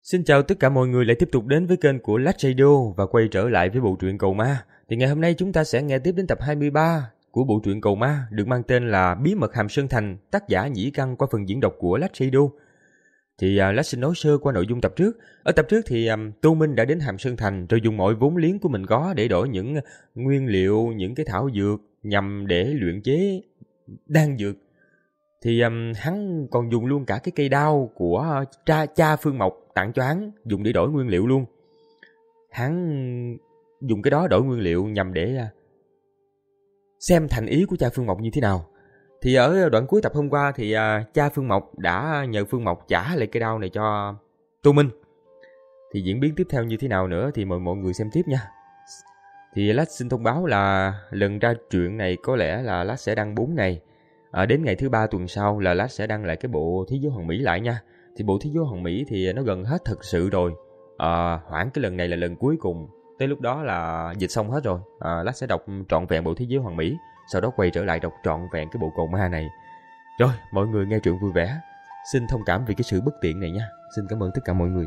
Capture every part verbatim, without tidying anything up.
Xin chào tất cả mọi người lại tiếp tục đến với kênh của Lách Radio và quay trở lại với bộ truyện Cầu Ma. Thì ngày hôm nay chúng ta sẽ nghe tiếp đến tập hai mươi ba của bộ truyện Cầu Ma được mang tên là Bí mật Hàm Sơn Thành, tác giả Nhĩ Căn qua phần diễn đọc của Lách Radio. Thì uh, Lách xin nói sơ qua nội dung tập trước. Ở tập trước thì um, Tô Minh đã đến Hàm Sơn Thành rồi dùng mọi vốn liếng của mình có để đổi những nguyên liệu, những cái thảo dược nhằm để luyện chế đan dược. Thì um, hắn còn dùng luôn cả cái cây đao của uh, cha, cha Phương Mộc tặng cho hắn, dùng để đổi nguyên liệu luôn. Hắn dùng cái đó đổi nguyên liệu nhằm để uh, xem thành ý của cha Phương Mộc như thế nào. Thì ở đoạn cuối tập hôm qua thì uh, cha Phương Mộc đã nhờ Phương Mộc trả lại cây đao này cho Tô Minh. Thì diễn biến tiếp theo như thế nào nữa thì mời mọi người xem tiếp nha. Thì Lách xin thông báo là lần ra truyện này có lẽ là Lách sẽ đăng bốn ngày. À, đến ngày thứ ba tuần sau là Lách sẽ đăng lại cái bộ Thế giới Hoàn Mỹ lại nha. Thì bộ Thế giới Hoàn Mỹ thì nó gần hết thật sự rồi. À, hoãn cái lần này là lần cuối cùng. Tới lúc đó là dịch xong hết rồi. À, Lách sẽ đọc trọn vẹn bộ Thế giới Hoàn Mỹ. Sau đó quay trở lại đọc trọn vẹn cái bộ Cầu Ma này. Rồi, mọi người nghe truyện vui vẻ. Xin thông cảm vì cái sự bất tiện này nha. Xin cảm ơn tất cả mọi người.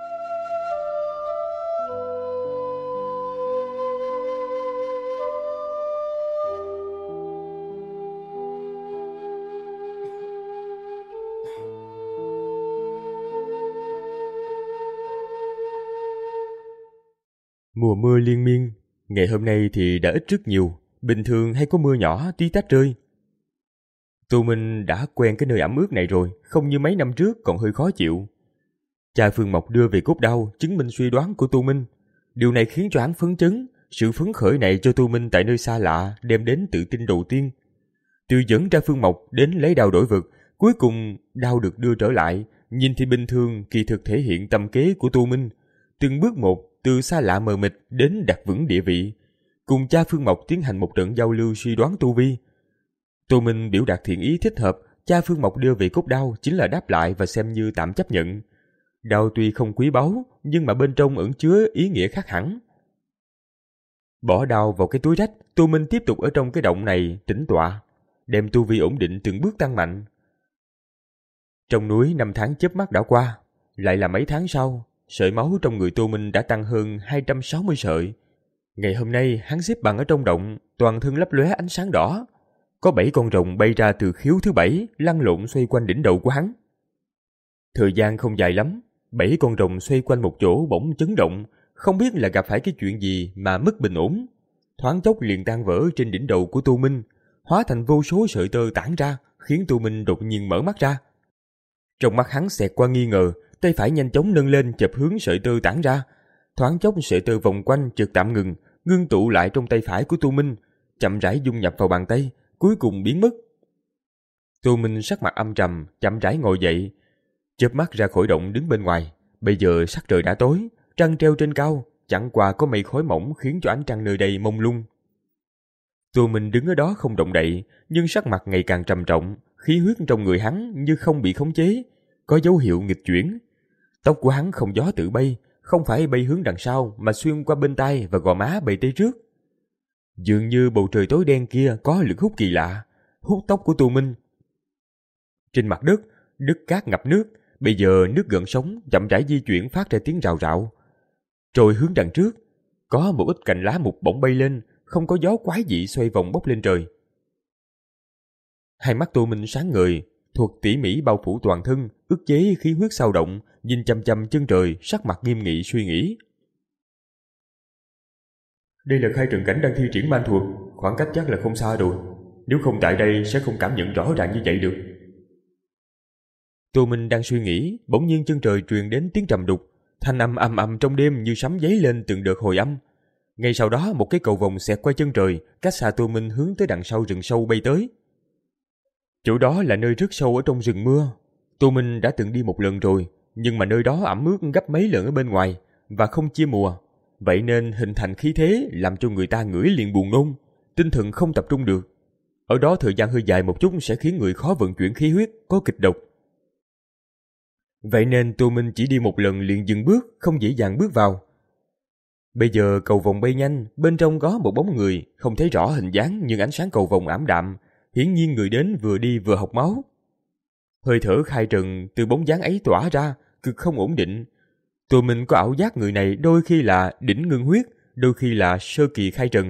Mùa mưa liên miên, ngày hôm nay thì đã ít rất nhiều, bình thường hay có mưa nhỏ tí tách rơi. Tô Minh đã quen cái nơi ẩm ướt này rồi, không như mấy năm trước còn hơi khó chịu. Cha Phương Mộc đưa về cốt đao chứng minh suy đoán của Tô Minh. Điều này khiến cho hắn phấn chấn, sự phấn khởi này cho Tô Minh tại nơi xa lạ đem đến tự tin đầu tiên. Từ dẫn ra Phương Mộc đến lấy đao đổi vực, cuối cùng đao được đưa trở lại, nhìn thì bình thường kỳ thực thể hiện tâm kế của Tô Minh. Từng bước một, từ xa lạ mờ mịt đến đặt vững địa vị, cùng cha Phương Mộc tiến hành một trận giao lưu suy đoán tu vi. Tô Minh biểu đạt thiện ý thích hợp, cha Phương Mộc đưa về cốt đao chính là đáp lại và xem như tạm chấp nhận. Đao tuy không quý báu, nhưng mà bên trong ẩn chứa ý nghĩa khác hẳn. Bỏ đao vào cái túi rách, Tô Minh tiếp tục ở trong cái động này tĩnh tọa, đem tu vi ổn định từng bước tăng mạnh. Trong núi năm tháng chớp mắt đã qua, lại là mấy tháng sau. Sợi máu trong người Tô Minh đã tăng hơn hai trăm sáu mươi sợi. Ngày hôm nay hắn xếp bằng ở trong động, toàn thân lấp lóe ánh sáng đỏ. Có bảy con rồng bay ra từ khiếu thứ bảy, lăn lộn xoay quanh đỉnh đầu của hắn. Thời gian không dài lắm, bảy con rồng xoay quanh một chỗ bỗng chấn động, không biết là gặp phải cái chuyện gì mà mất bình ổn. Thoáng chốc liền tan vỡ trên đỉnh đầu của Tô Minh, hóa thành vô số sợi tơ tản ra, khiến Tô Minh đột nhiên mở mắt ra. Trong mắt hắn xẹt qua nghi ngờ, tay phải nhanh chóng nâng lên chập hướng sợi tơ tản ra. Thoáng chốc sợi tơ vòng quanh chợt tạm ngừng, ngưng tụ lại trong tay phải của Tô Minh, chậm rãi dung nhập vào bàn tay, cuối cùng biến mất. Tô Minh sắc mặt âm trầm, chậm rãi ngồi dậy, chớp mắt ra khỏi động đứng bên ngoài. Bây giờ sắc trời đã tối, trăng treo trên cao, chẳng qua có mây khói mỏng khiến cho ánh trăng nơi đây mông lung. Tô Minh đứng ở đó không động đậy, nhưng sắc mặt ngày càng trầm trọng, khí huyết trong người hắn như không bị khống chế, có dấu hiệu nghịch chuyển. Tóc của hắn không gió tự bay, không phải bay hướng đằng sau mà xuyên qua bên tai và gò má bay tới trước. Dường như bầu trời tối đen kia có lực hút kỳ lạ, hút tóc của Tô Minh. Trên mặt đất, đất cát ngập nước, bây giờ nước gợn sóng chậm rãi di chuyển phát ra tiếng rào rạo. Rồi hướng đằng trước, có một ít cành lá mục bỗng bay lên, không có gió quái dị xoay vòng bốc lên trời. Hai mắt Tô Minh sáng ngời, thuật tỉ mỉ bao phủ toàn thân, ức chế khí huyết sao động, nhìn chăm chăm chân trời, sắc mặt nghiêm nghị suy nghĩ. Đây là khai trận cảnh đang thi triển man thuật, khoảng cách chắc là không xa rồi. Nếu không tại đây sẽ không cảm nhận rõ ràng như vậy được. Tô Minh đang suy nghĩ, bỗng nhiên chân trời truyền đến tiếng trầm đục, thanh âm ầm ầm trong đêm như sấm giấy lên từng đợt hồi âm. Ngay sau đó một cái cầu vồng xẹt qua chân trời, cách xa Tô Minh hướng tới đằng sau rừng sâu bay tới. Chỗ đó là nơi rất sâu ở trong rừng mưa. Tô Minh đã từng đi một lần rồi, nhưng mà nơi đó ẩm ướt gấp mấy lần ở bên ngoài và không chia mùa, vậy nên hình thành khí thế làm cho người ta ngửi liền buồn nôn, tinh thần không tập trung được. Ở đó thời gian hơi dài một chút sẽ khiến người khó vận chuyển khí huyết, có kịch độc. Vậy nên Tô Minh chỉ đi một lần liền dừng bước, không dễ dàng bước vào. Bây giờ cầu vồng bay nhanh, bên trong có một bóng người, không thấy rõ hình dáng nhưng ánh sáng cầu vồng ảm đạm, hiển nhiên người đến vừa đi vừa học máu. Hơi thở khai trần từ bóng dáng ấy tỏa ra, cực không ổn định. Tô Minh có ảo giác người này đôi khi là đỉnh ngưng huyết, đôi khi là sơ kỳ khai trần.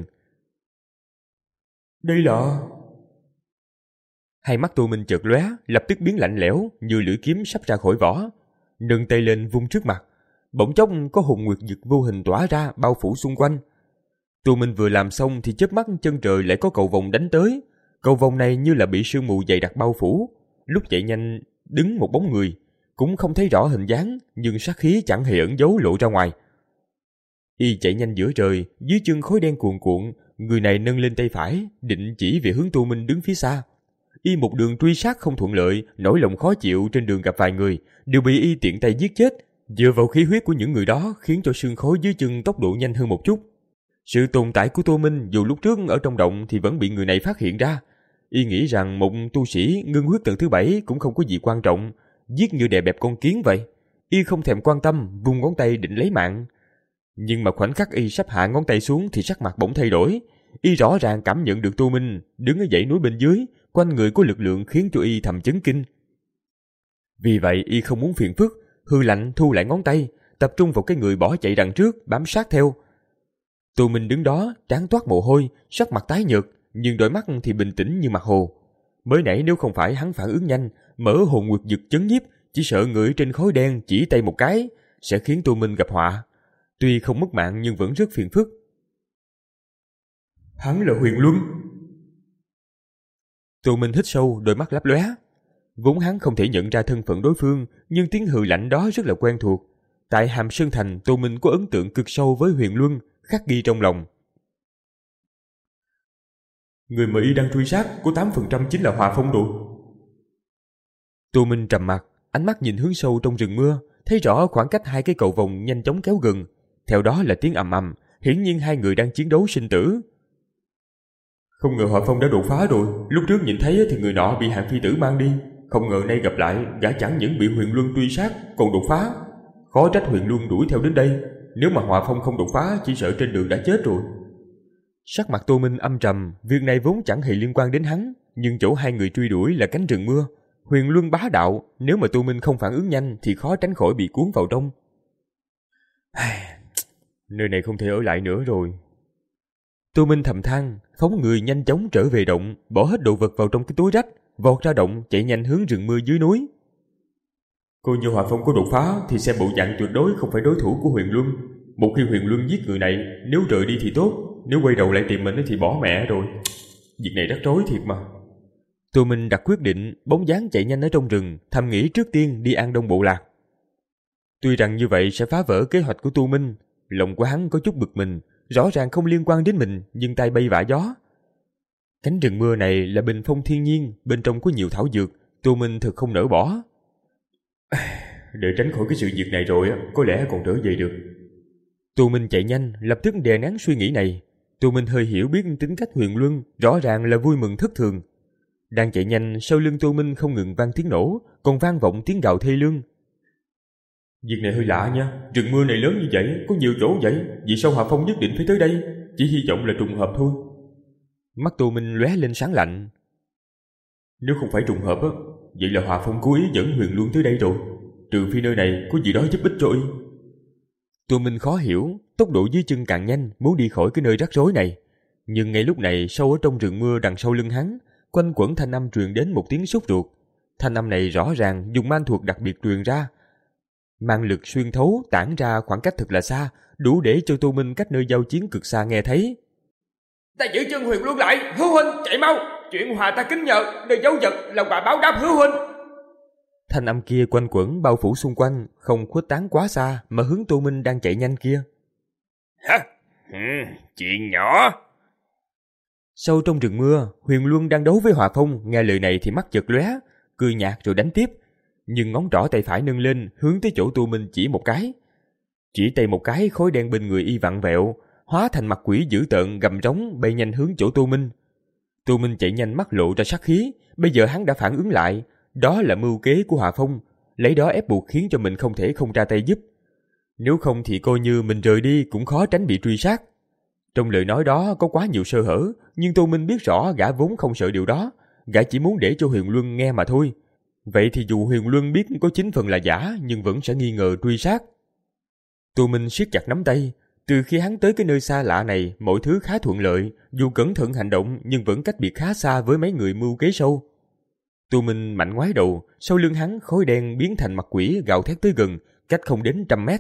Đây là... Hai mắt Tô Minh chợt lóe, lập tức biến lạnh lẽo như lưỡi kiếm sắp ra khỏi vỏ. Nâng tay lên vung trước mặt, bỗng chốc có hồn nguyệt dực vô hình tỏa ra bao phủ xung quanh. Tô Minh vừa làm xong thì chớp mắt chân trời lại có cầu vồng đánh tới. Cầu vồng này như là bị sương mù dày đặc bao phủ. Lúc chạy nhanh đứng một bóng người, cũng không thấy rõ hình dáng, nhưng sát khí chẳng hề ẩn giấu lộ ra ngoài. Y chạy nhanh giữa trời, dưới chân khói đen cuồn cuộn, người này nâng lên tay phải, định chỉ về hướng Tô Minh đứng phía xa. Y một đường truy sát không thuận lợi, nỗi lòng khó chịu trên đường gặp vài người, đều bị Y tiện tay giết chết. Dựa vào khí huyết của những người đó khiến cho sương khói dưới chân tốc độ nhanh hơn một chút. Sự tồn tại của Tô Minh dù lúc trước ở trong động thì vẫn bị người này phát hiện ra. Y nghĩ rằng một tu sĩ ngưng huyết tầng thứ bảy cũng không có gì quan trọng, giết như đè bẹp con kiến vậy. Y không thèm quan tâm, vung ngón tay định lấy mạng. Nhưng mà khoảnh khắc Y sắp hạ ngón tay xuống thì sắc mặt bỗng thay đổi. Y rõ ràng cảm nhận được Tô Minh đứng ở dãy núi bên dưới, quanh người có lực lượng khiến cho Y thầm chấn kinh. Vì vậy Y không muốn phiền phức, hư lạnh thu lại ngón tay, tập trung vào cái người bỏ chạy đằng trước, bám sát theo. Tô Minh đứng đó, trán toát mồ hôi, sắc mặt tái nhợt, nhưng đôi mắt thì bình tĩnh như mặt hồ. Mới nãy nếu không phải hắn phản ứng nhanh, mở hồn nguyệt dực chấn nhiếp, chỉ sợ người trên khói đen chỉ tay một cái sẽ khiến Tô Minh gặp họa. Tuy không mất mạng nhưng vẫn rất phiền phức. Hắn là Huyền Luân. Tô Minh hít sâu, đôi mắt lấp lóe. Vốn hắn không thể nhận ra thân phận đối phương, nhưng tiếng hừ lạnh đó rất là quen thuộc. Tại Hàm Sơn Thành, Tô Minh có ấn tượng cực sâu với Huyền Luân, khắc ghi trong lòng. Người mà Y đang truy sát có tám phần trăm chính là Hòa Phong rồi. Tô Minh trầm mặt, ánh mắt nhìn hướng sâu trong rừng mưa, thấy rõ khoảng cách hai cái cầu vồng nhanh chóng kéo gần. Theo đó là tiếng ầm ầm, hiển nhiên hai người đang chiến đấu sinh tử. Không ngờ Hòa Phong đã đột phá rồi, lúc trước nhìn thấy thì người nọ bị Hạng Phi Tử mang đi, không ngờ nay gặp lại gã chẳng những bị Huyền Luân truy sát còn đột phá. Khó trách Huyền Luân đuổi theo đến đây, nếu mà Hòa Phong không đột phá chỉ sợ trên đường đã chết rồi. Sắc mặt Tô Minh âm trầm, việc này vốn chẳng hề liên quan đến hắn, nhưng chỗ hai người truy đuổi là cánh rừng mưa. Huyền Luân bá đạo, nếu mà Tô Minh không phản ứng nhanh thì khó tránh khỏi bị cuốn vào trong. Nơi này không thể ở lại nữa rồi. Tô Minh thầm than, phóng người nhanh chóng trở về động, bỏ hết đồ vật vào trong cái túi rách, vọt ra động chạy nhanh hướng rừng mưa dưới núi. Coi như Hòa Phong có đột phá thì xem bộ dạng tuyệt đối không phải đối thủ của Huyền Luân. Một khi Huyền Luân giết người này, nếu rời đi thì tốt, nếu quay đầu lại tìm mình thì bỏ mẹ rồi. Việc này rắc rối thiệt mà. Tô Minh đặt quyết định, bóng dáng chạy nhanh ở trong rừng, thầm nghĩ trước tiên đi An Đông bộ lạc. Tuy rằng như vậy sẽ phá vỡ kế hoạch của Tô Minh, lòng của hắn có chút bực mình, rõ ràng không liên quan đến mình, nhưng tay bay vạ gió. Cánh rừng mưa này là bình phong thiên nhiên, bên trong có nhiều thảo dược, Tô Minh thật không nỡ bỏ. Để tránh khỏi cái sự việc này rồi, có lẽ còn trở về được. Tô Minh chạy nhanh, lập tức đè nén suy nghĩ này. Tô Minh hơi hiểu biết tính cách Huyền Luân, rõ ràng là vui mừng thất thường. Đang chạy nhanh, sau lưng Tô Minh không ngừng vang tiếng nổ, còn vang vọng tiếng gào thê lương. Việc này hơi lạ nha, rừng mưa này lớn như vậy, có nhiều chỗ vậy, vì sao Hòa Phong nhất định phải tới đây? Chỉ hy vọng là trùng hợp thôi. Mắt Tô Minh lóe lên sáng lạnh. Nếu không phải trùng hợp á, vậy là Hòa Phong cố ý dẫn Huyền Luân tới đây rồi, trừ phi nơi này có gì đó giúp ích cho Y. Tô Minh khó hiểu, tốc độ dưới chân càng nhanh, muốn đi khỏi cái nơi rắc rối này. Nhưng ngay lúc này, sâu ở trong rừng mưa đằng sau lưng hắn, quanh quẩn thanh âm truyền đến một tiếng sốt ruột. Thanh âm này rõ ràng dùng man thuật đặc biệt truyền ra. Man lực xuyên thấu tản ra khoảng cách thật là xa, đủ để cho Tô Minh cách nơi giao chiến cực xa nghe thấy. Ta giữ chân Huyền Luân lại, Hứa huynh chạy mau, chuyện hòa ta kính nhờ, nơi dấu vật lòng bà báo đáp Hứa huynh. Thanh âm kia quanh quẩn bao phủ xung quanh, không khuếch tán quá xa mà hướng Tô Minh đang chạy nhanh kia. Hả? Ừ, chuyện nhỏ. Sâu trong rừng mưa, Huyền Luân đang đấu với Hòa Phong, nghe lời này thì mắt chợt lóe, cười nhạt rồi đánh tiếp. Nhưng ngón trỏ tay phải nâng lên, hướng tới chỗ Tô Minh chỉ một cái. Chỉ tay một cái, khói đen bên người Y vặn vẹo, hóa thành mặt quỷ dữ tợn gầm rống bay nhanh hướng chỗ Tô Minh. Tô Minh chạy nhanh mắt lộ ra sát khí, bây giờ hắn đã phản ứng lại, đó là mưu kế của Hòa Phong, lấy đó ép buộc khiến cho mình không thể không ra tay giúp. Nếu không thì coi như mình rời đi cũng khó tránh bị truy sát. Trong lời nói đó có quá nhiều sơ hở, nhưng Tô Minh biết rõ gã vốn không sợ điều đó, gã chỉ muốn để cho Huyền Luân nghe mà thôi. Vậy thì dù Huyền Luân biết có chín phần là giả nhưng vẫn sẽ nghi ngờ truy sát. Tô Minh siết chặt nắm tay. Từ khi hắn tới cái nơi xa lạ này, mọi thứ khá thuận lợi, dù cẩn thận hành động nhưng vẫn cách biệt khá xa với mấy người mưu kế sâu. Tô Minh mạnh ngoái đầu, sau lưng hắn khói đen biến thành mặt quỷ gào thét tới gần, cách không đến trăm mét.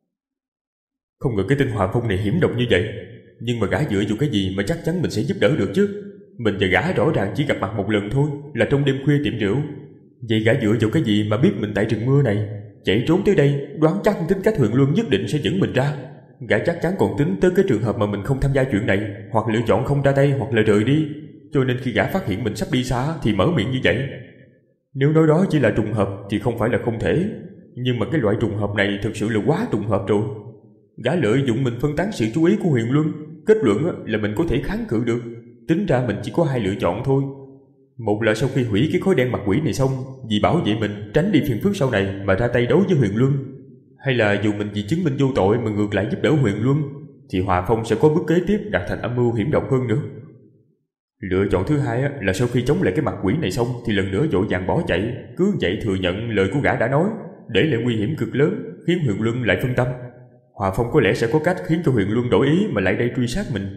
Không ngờ cái tên Hòa Phong này hiểm độc như vậy, nhưng mà gã dựa vào cái gì mà chắc chắn mình sẽ giúp đỡ được chứ? Mình và gã rõ ràng chỉ gặp mặt một lần thôi, là trong đêm khuya tiệm rượu. Vậy gã dựa vào cái gì mà biết mình tại rừng mưa này, chạy trốn tới đây, đoán chắc tính cách Huyền Luân nhất định sẽ dẫn mình ra. Gã chắc chắn còn tính tới cái trường hợp mà mình không tham gia chuyện này, hoặc lựa chọn không ra tay hoặc là rời đi, cho nên khi gã phát hiện mình sắp đi xa thì mở miệng như vậy. Nếu nói đó chỉ là trùng hợp thì không phải là không thể, nhưng mà cái loại trùng hợp này thực sự là quá trùng hợp rồi. Gã lợi dụng mình phân tán sự chú ý của Huyền Luân, kết luận là mình có thể kháng cự được. Tính ra mình chỉ có hai lựa chọn thôi. Một là sau khi hủy cái khối đen mặt quỷ này xong, vì bảo vệ mình tránh đi phiền phức sau này mà ra tay đấu với Huyền Luân. Hay là dù mình vì chứng minh vô tội mà ngược lại giúp đỡ Huyền Luân, thì Hòa Phong sẽ có bước kế tiếp đạt thành âm mưu hiểm độc hơn nữa. Lựa chọn thứ hai là sau khi chống lại cái mặt quỷ này xong thì lần nữa vội vàng bỏ chạy, cứ vậy thừa nhận lời của gã đã nói, để lại nguy hiểm cực lớn, khiến Huyền Luân lại phân tâm. Hòa Phong có lẽ sẽ có cách khiến cho Huyền Luân đổi ý mà lại đây truy sát mình.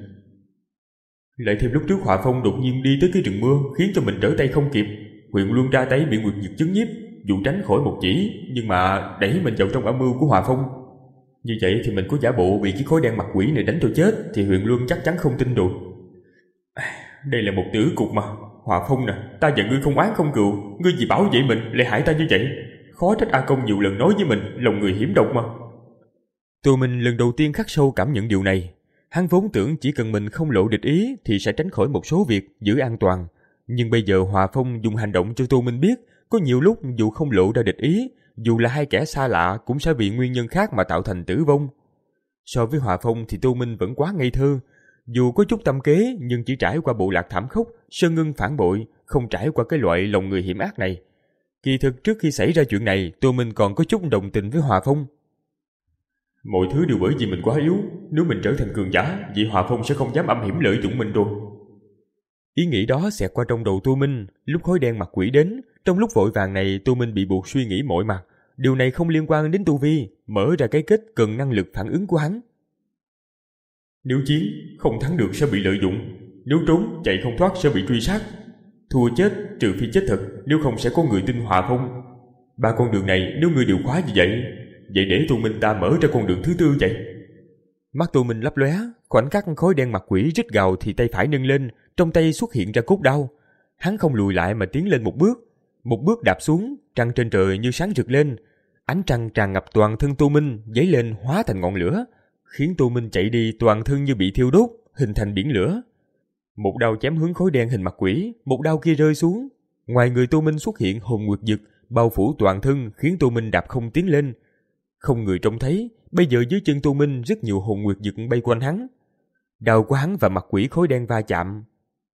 Lại thêm lúc trước Hòa Phong đột nhiên đi tới cái rừng mưa, khiến cho mình trở tay không kịp. Huyền Luân ra tay bị Nguyệt Dực chấn nhiếp, dù tránh khỏi một chỉ, nhưng mà đẩy mình vào trong âm mưu của Hòa Phong. Như vậy thì mình có giả bộ bị cái khối đen mặt quỷ này đánh cho chết thì Huyền Luân chắc chắn không tin rồi. Đây là một tử cục mà. Hòa Phong nè, ta và ngươi không oán không cừu, ngươi vì bảo vệ mình lại hại ta như vậy. Khó trách A Công nhiều lần nói với mình lòng người hiểm độc mà. Tô Minh lần đầu tiên khắc sâu cảm nhận điều này. Hắn vốn tưởng chỉ cần mình không lộ địch ý thì sẽ tránh khỏi một số việc, giữ an toàn. Nhưng bây giờ Hòa Phong dùng hành động cho Tô Minh biết, có nhiều lúc dù không lộ ra địch ý, dù là hai kẻ xa lạ cũng sẽ vì nguyên nhân khác mà tạo thành tử vong. So với Hòa Phong thì Tô Minh vẫn quá ngây thơ. Dù có chút tâm kế nhưng chỉ trải qua bộ lạc thảm khốc, Sơn Ngân phản bội, không trải qua cái loại lòng người hiểm ác này. Kỳ thực trước khi xảy ra chuyện này, Tô Minh còn có chút đồng tình với Hòa Phong. Mọi thứ đều bởi vì mình quá yếu, nếu mình trở thành cường giả, vậy Hòa Phong sẽ không dám âm hiểm lợi dụng mình rồi. Ý nghĩ đó xẹt qua trong đầu Tô Minh, lúc khói đen mặt quỷ đến, trong lúc vội vàng này Tô Minh bị buộc suy nghĩ mọi mặt. Điều này không liên quan đến tu vi, mở ra cái kết cần năng lực phản ứng của hắn. Nếu chiến, không thắng được sẽ bị lợi dụng. Nếu trốn, chạy không thoát sẽ bị truy sát. Thua chết, trừ phi chết thật, nếu không sẽ có người tin Hòa Phong. Ba con đường này nếu người đều khóa như vậy, vậy để Tô Minh ta mở ra con đường thứ tư vậy. Mắt Tô Minh lấp lóe, khoảnh khắc khói đen mặt quỷ rít gào thì tay phải nâng lên, trong tay xuất hiện ra cốt đao. Hắn không lùi lại mà tiến lên một bước. Một bước đạp xuống, trăng trên trời như sáng rực lên. Ánh trăng tràn ngập toàn thân Tô Minh, dấy lên hóa thành ngọn lửa, khiến Tô Minh chạy đi toàn thân như bị thiêu đốt, hình thành biển lửa. Một đao chém hướng khói đen hình mặt quỷ, một đao kia rơi xuống. Ngoài người Tô Minh xuất hiện hồn nguyệt dực, bao phủ toàn thân khiến Tô Minh đạp không tiến lên. Không người trông thấy, bây giờ dưới chân Tô Minh rất nhiều hồn nguyệt dực bay quanh hắn. Đao của hắn và mặt quỷ khói đen va chạm.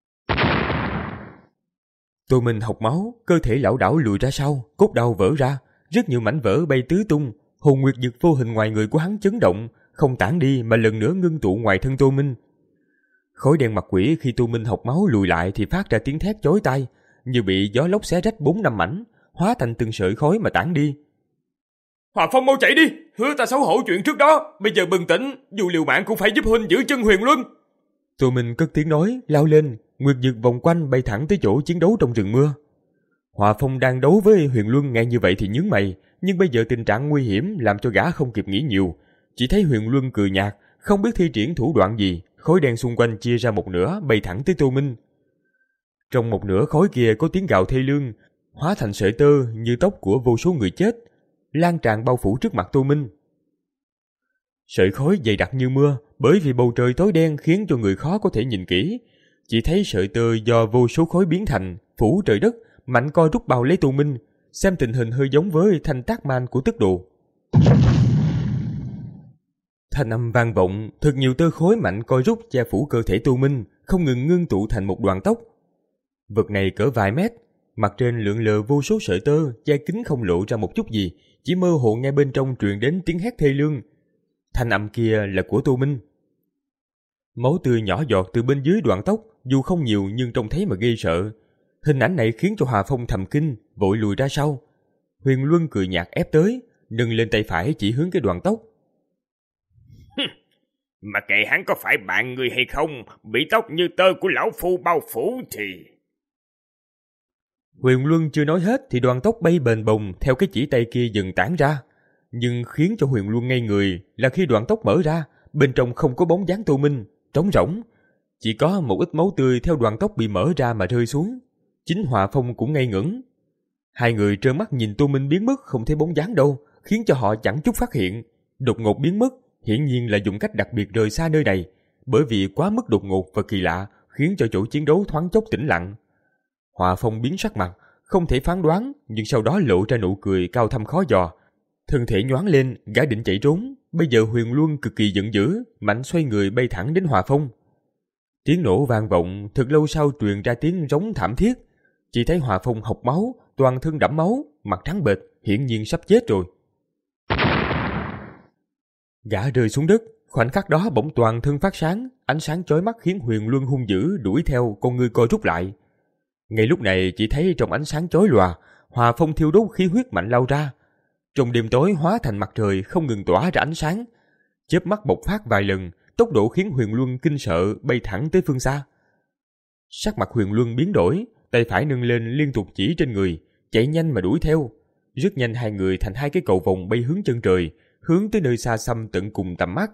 Tô Minh hộc máu, cơ thể lảo đảo lùi ra sau, cốt đao vỡ ra, rất nhiều mảnh vỡ bay tứ tung. Hồn nguyệt dực vô hình ngoài người của hắn chấn động, không tản đi mà lần nữa ngưng tụ ngoài thân Tô Minh. Khói đen mặt quỷ khi Tô Minh hộc máu lùi lại thì phát ra tiếng thét chói tai, như bị gió lốc xé rách bốn năm mảnh, hóa thành từng sợi khói mà tản đi. Hòa Phong mau chạy đi, hứa ta xấu hổ chuyện trước đó, bây giờ bừng tỉnh, dù liều mạng cũng phải giúp huynh giữ chân Huyền Luân. Tô Minh cất tiếng nói, lao lên, nguyệt dực vòng quanh bay thẳng tới chỗ chiến đấu trong rừng mưa. Hòa Phong đang đấu với Huyền Luân nghe như vậy thì nhướng mày, nhưng bây giờ tình trạng nguy hiểm làm cho gã không kịp nghĩ nhiều, chỉ thấy Huyền Luân cười nhạt, không biết thi triển thủ đoạn gì, khói đen xung quanh chia ra một nửa bay thẳng tới Tô Minh. Trong một nửa khói kia có tiếng gào thê lương, hóa thành sợi tơ như tóc của vô số người chết, lan tràn bao phủ trước mặt Tô Minh. Sợi khói dày đặc như mưa, bởi vì bầu trời tối đen khiến cho người khó có thể nhìn kỹ, chỉ thấy sợi tơ do vô số khói biến thành, phủ trời đất, mạnh co rút bao lấy Tô Minh, xem tình hình hơi giống với thanh tác man của tức đồ. Thanh âm vang vọng, thật nhiều tơ khối mạnh co rút che phủ cơ thể Tô Minh, không ngừng ngưng tụ thành một đoàn tóc. Vật này cỡ vài mét, mặt trên lượn lờ vô số sợi tơ, che kín không lộ ra một chút gì, chỉ mơ hồ nghe bên trong truyền đến tiếng hét thê lương. Thanh âm kia là của Tô Minh. Máu tươi nhỏ giọt từ bên dưới đoạn tóc, dù không nhiều nhưng trông thấy mà ghê sợ. Hình ảnh này khiến cho Hòa Phong thầm kinh, vội lùi ra sau. Huyền Luân cười nhạt ép tới, nâng lên tay phải chỉ hướng cái đoạn tóc. Mà kệ hắn có phải bạn người hay không, bị tóc như tơ của lão phu bao phủ thì... Huyền Luân chưa nói hết thì đoàn tóc bay bềnh bồng theo cái chỉ tay kia dần tản ra. Nhưng khiến cho Huyền Luân ngây người là khi đoàn tóc mở ra, bên trong không có bóng dáng Tô Minh, trống rỗng. Chỉ có một ít máu tươi theo đoàn tóc bị mở ra mà rơi xuống. Chính Hòa Phong cũng ngây ngẩn. Hai người trơ mắt nhìn Tô Minh biến mất không thấy bóng dáng đâu, khiến cho họ chẳng chút phát hiện. Đột ngột biến mất, hiển nhiên là dùng cách đặc biệt rời xa nơi này, bởi vì quá mức đột ngột và kỳ lạ, khiến cho chỗ chiến đấu thoáng chốc tĩnh lặng. Hòa Phong biến sắc mặt, không thể phán đoán, nhưng sau đó lộ ra nụ cười cao thâm khó dò. Thân thể nhoáng lên, gã định chạy trốn. Bây giờ Huyền Luân cực kỳ giận dữ, mạnh xoay người bay thẳng đến Hòa Phong. Tiếng nổ vang vọng, thật lâu sau truyền ra tiếng rống thảm thiết. Chỉ thấy Hòa Phong hộc máu, toàn thân đẫm máu, mặt trắng bệch, hiển nhiên sắp chết rồi. Gã rơi xuống đất, khoảnh khắc đó bỗng toàn thân phát sáng, ánh sáng chói mắt khiến Huyền Luân hung dữ đuổi theo, con ngươi co rút lại. Ngay lúc này chỉ thấy trong ánh sáng chói lòa, Hòa Phong thiêu đốt khí huyết mạnh lao ra. Trong đêm tối hóa thành mặt trời không ngừng tỏa ra ánh sáng, chớp mắt bộc phát vài lần, tốc độ khiến Huyền Luân kinh sợ bay thẳng tới phương xa. Sắc mặt Huyền Luân biến đổi, tay phải nâng lên liên tục chỉ trên người, chạy nhanh mà đuổi theo. Rất nhanh hai người thành hai cái cầu vồng bay hướng chân trời, hướng tới nơi xa xăm tận cùng tầm mắt.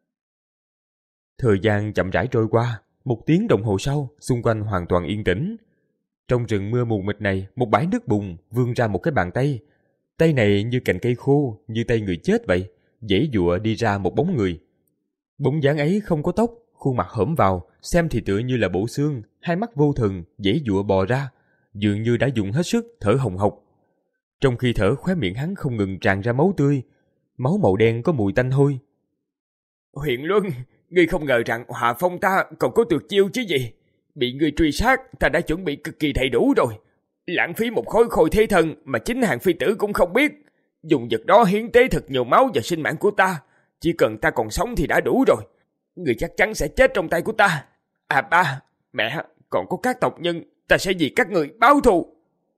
Thời gian chậm rãi trôi qua, một tiếng đồng hồ sau, xung quanh hoàn toàn yên tĩnh. Trong rừng mưa mù mịt này, một bãi nước bùn vươn ra một cái bàn tay. Tay này như cành cây khô, như tay người chết vậy, giãy giụa đi ra một bóng người. Bóng dáng ấy không có tóc, khuôn mặt hõm vào, xem thì tựa như là bộ xương, hai mắt vô thần, giãy giụa bò ra, dường như đã dùng hết sức, thở hồng hộc. Trong khi thở, khóe miệng hắn không ngừng tràn ra máu tươi, máu màu đen có mùi tanh hôi. Huyền Luân, ngươi không ngờ rằng Hòa Phong ta còn có tuyệt chiêu chứ gì? Bị ngươi truy sát, ta đã chuẩn bị cực kỳ đầy đủ rồi. Lãng phí một khối khôi thế thân mà chính hàng phi tử cũng không biết. Dùng vật đó hiến tế thật nhiều máu và sinh mạng của ta. Chỉ cần ta còn sống thì đã đủ rồi. Ngươi chắc chắn sẽ chết trong tay của ta. À ba, mẹ, còn có các tộc nhân, ta sẽ vì các người báo thù.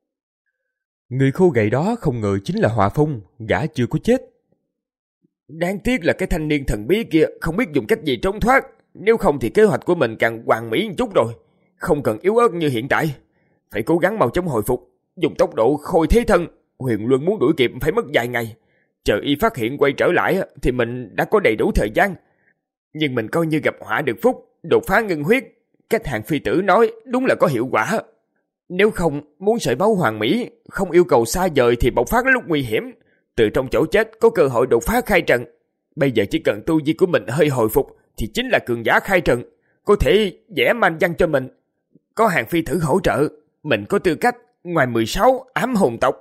Người khô gầy đó không ngờ chính là Hòa Phong, gã chưa có chết. Đáng tiếc là cái thanh niên thần bí kia không biết dùng cách gì trốn thoát. Nếu không thì kế hoạch của mình càng hoàn mỹ một chút rồi. Không cần yếu ớt như hiện tại. Phải cố gắng mau chóng hồi phục. Dùng tốc độ khôi thế thân, Huyền Luân muốn đuổi kịp phải mất vài ngày. Chờ y phát hiện quay trở lại thì mình đã có đầy đủ thời gian. Nhưng mình coi như gặp họa được phúc, đột phá ngưng huyết. Cách hàng phi tử nói đúng là có hiệu quả. Nếu không, muốn sợi máu hoàn mỹ, không yêu cầu xa vời thì bộc phát lúc nguy hiểm. Từ trong chỗ chết có cơ hội đột phá khai trần. Bây giờ chỉ cần tu vi của mình hơi hồi phục thì chính là cường giả khai trần, có thể vẽ manh văn cho mình. Có hàng phi tử hỗ trợ, mình có tư cách ngoài mười sáu ám hồn tộc.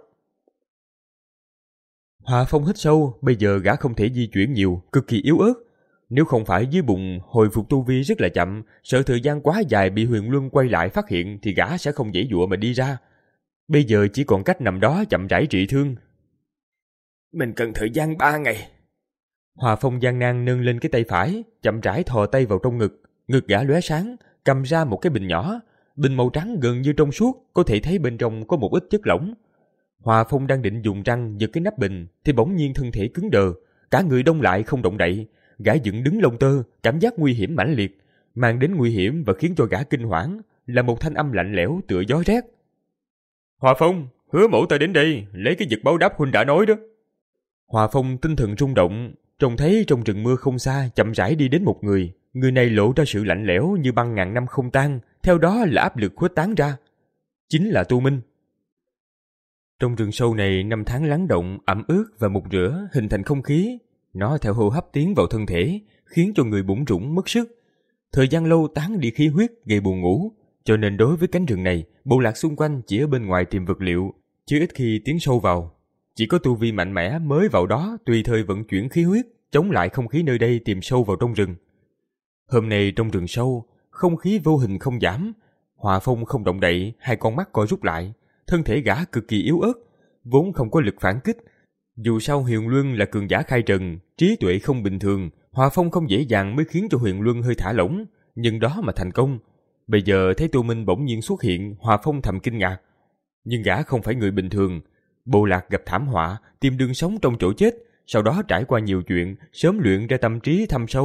Hòa Phong hít sâu, bây giờ gã không thể di chuyển nhiều, cực kỳ yếu ớt. Nếu không phải dưới bụng hồi phục tu vi rất là chậm, sợ thời gian quá dài bị Huyền Luân quay lại phát hiện thì gã sẽ không dễ dụa mà đi ra. Bây giờ chỉ còn cách nằm đó chậm rãi trị thương. Mình cần thời gian ba ngày. Hòa Phong gian nan nâng lên cái tay phải, chậm rãi thò tay vào trong ngực, ngực gã lóe sáng, cầm ra một cái bình nhỏ, bình màu trắng gần như trong suốt, có thể thấy bên trong có một ít chất lỏng. Hòa Phong đang định dùng răng giật cái nắp bình thì bỗng nhiên thân thể cứng đờ, cả người đông lại không động đậy, gã dựng đứng lông tơ, cảm giác nguy hiểm mãnh liệt, mang đến nguy hiểm và khiến cho gã kinh hoảng là một thanh âm lạnh lẽo tựa gió rét. Hòa Phong, hứa mổ ta đến đây, lấy cái vật báo đáp huynh đã nói đó. Hòa Phong tinh thần rung động, trông thấy trong rừng mưa không xa chậm rãi đi đến một người. Người này lộ ra sự lạnh lẽo như băng ngàn năm không tan, theo đó là áp lực khuếch tán ra. Chính là Tu Minh. Trong rừng sâu này năm tháng lắng động, ẩm ướt và mục rửa hình thành không khí. Nó theo hô hấp tiến vào thân thể, khiến cho người bủn rủn mất sức. Thời gian lâu tán đi khí huyết, gây buồn ngủ. Cho nên đối với cánh rừng này, bộ lạc xung quanh chỉ ở bên ngoài tìm vật liệu, chứ ít khi tiến sâu vào. Chỉ có tu vi mạnh mẽ mới vào đó tùy thời vận chuyển khí huyết, chống lại không khí nơi đây tìm sâu vào trong rừng. Hôm nay trong rừng sâu, không khí vô hình không giảm. Hòa Phong không động đậy, hai con mắt co rút lại, thân thể gã cực kỳ yếu ớt, vốn không có lực phản kích. Dù sao Huyền Luân là cường giả khai trần, trí tuệ không bình thường, Hòa Phong không dễ dàng mới khiến cho Huyền Luân hơi thả lỏng, nhưng đó mà thành công. Bây giờ thấy Tu Minh bỗng nhiên xuất hiện, Hòa Phong thầm kinh ngạc. Nhưng gã không phải người bình thường. Bộ lạc gặp thảm họa, tìm đường sống trong chỗ chết, sau đó trải qua nhiều chuyện, sớm luyện ra tâm trí thâm sâu,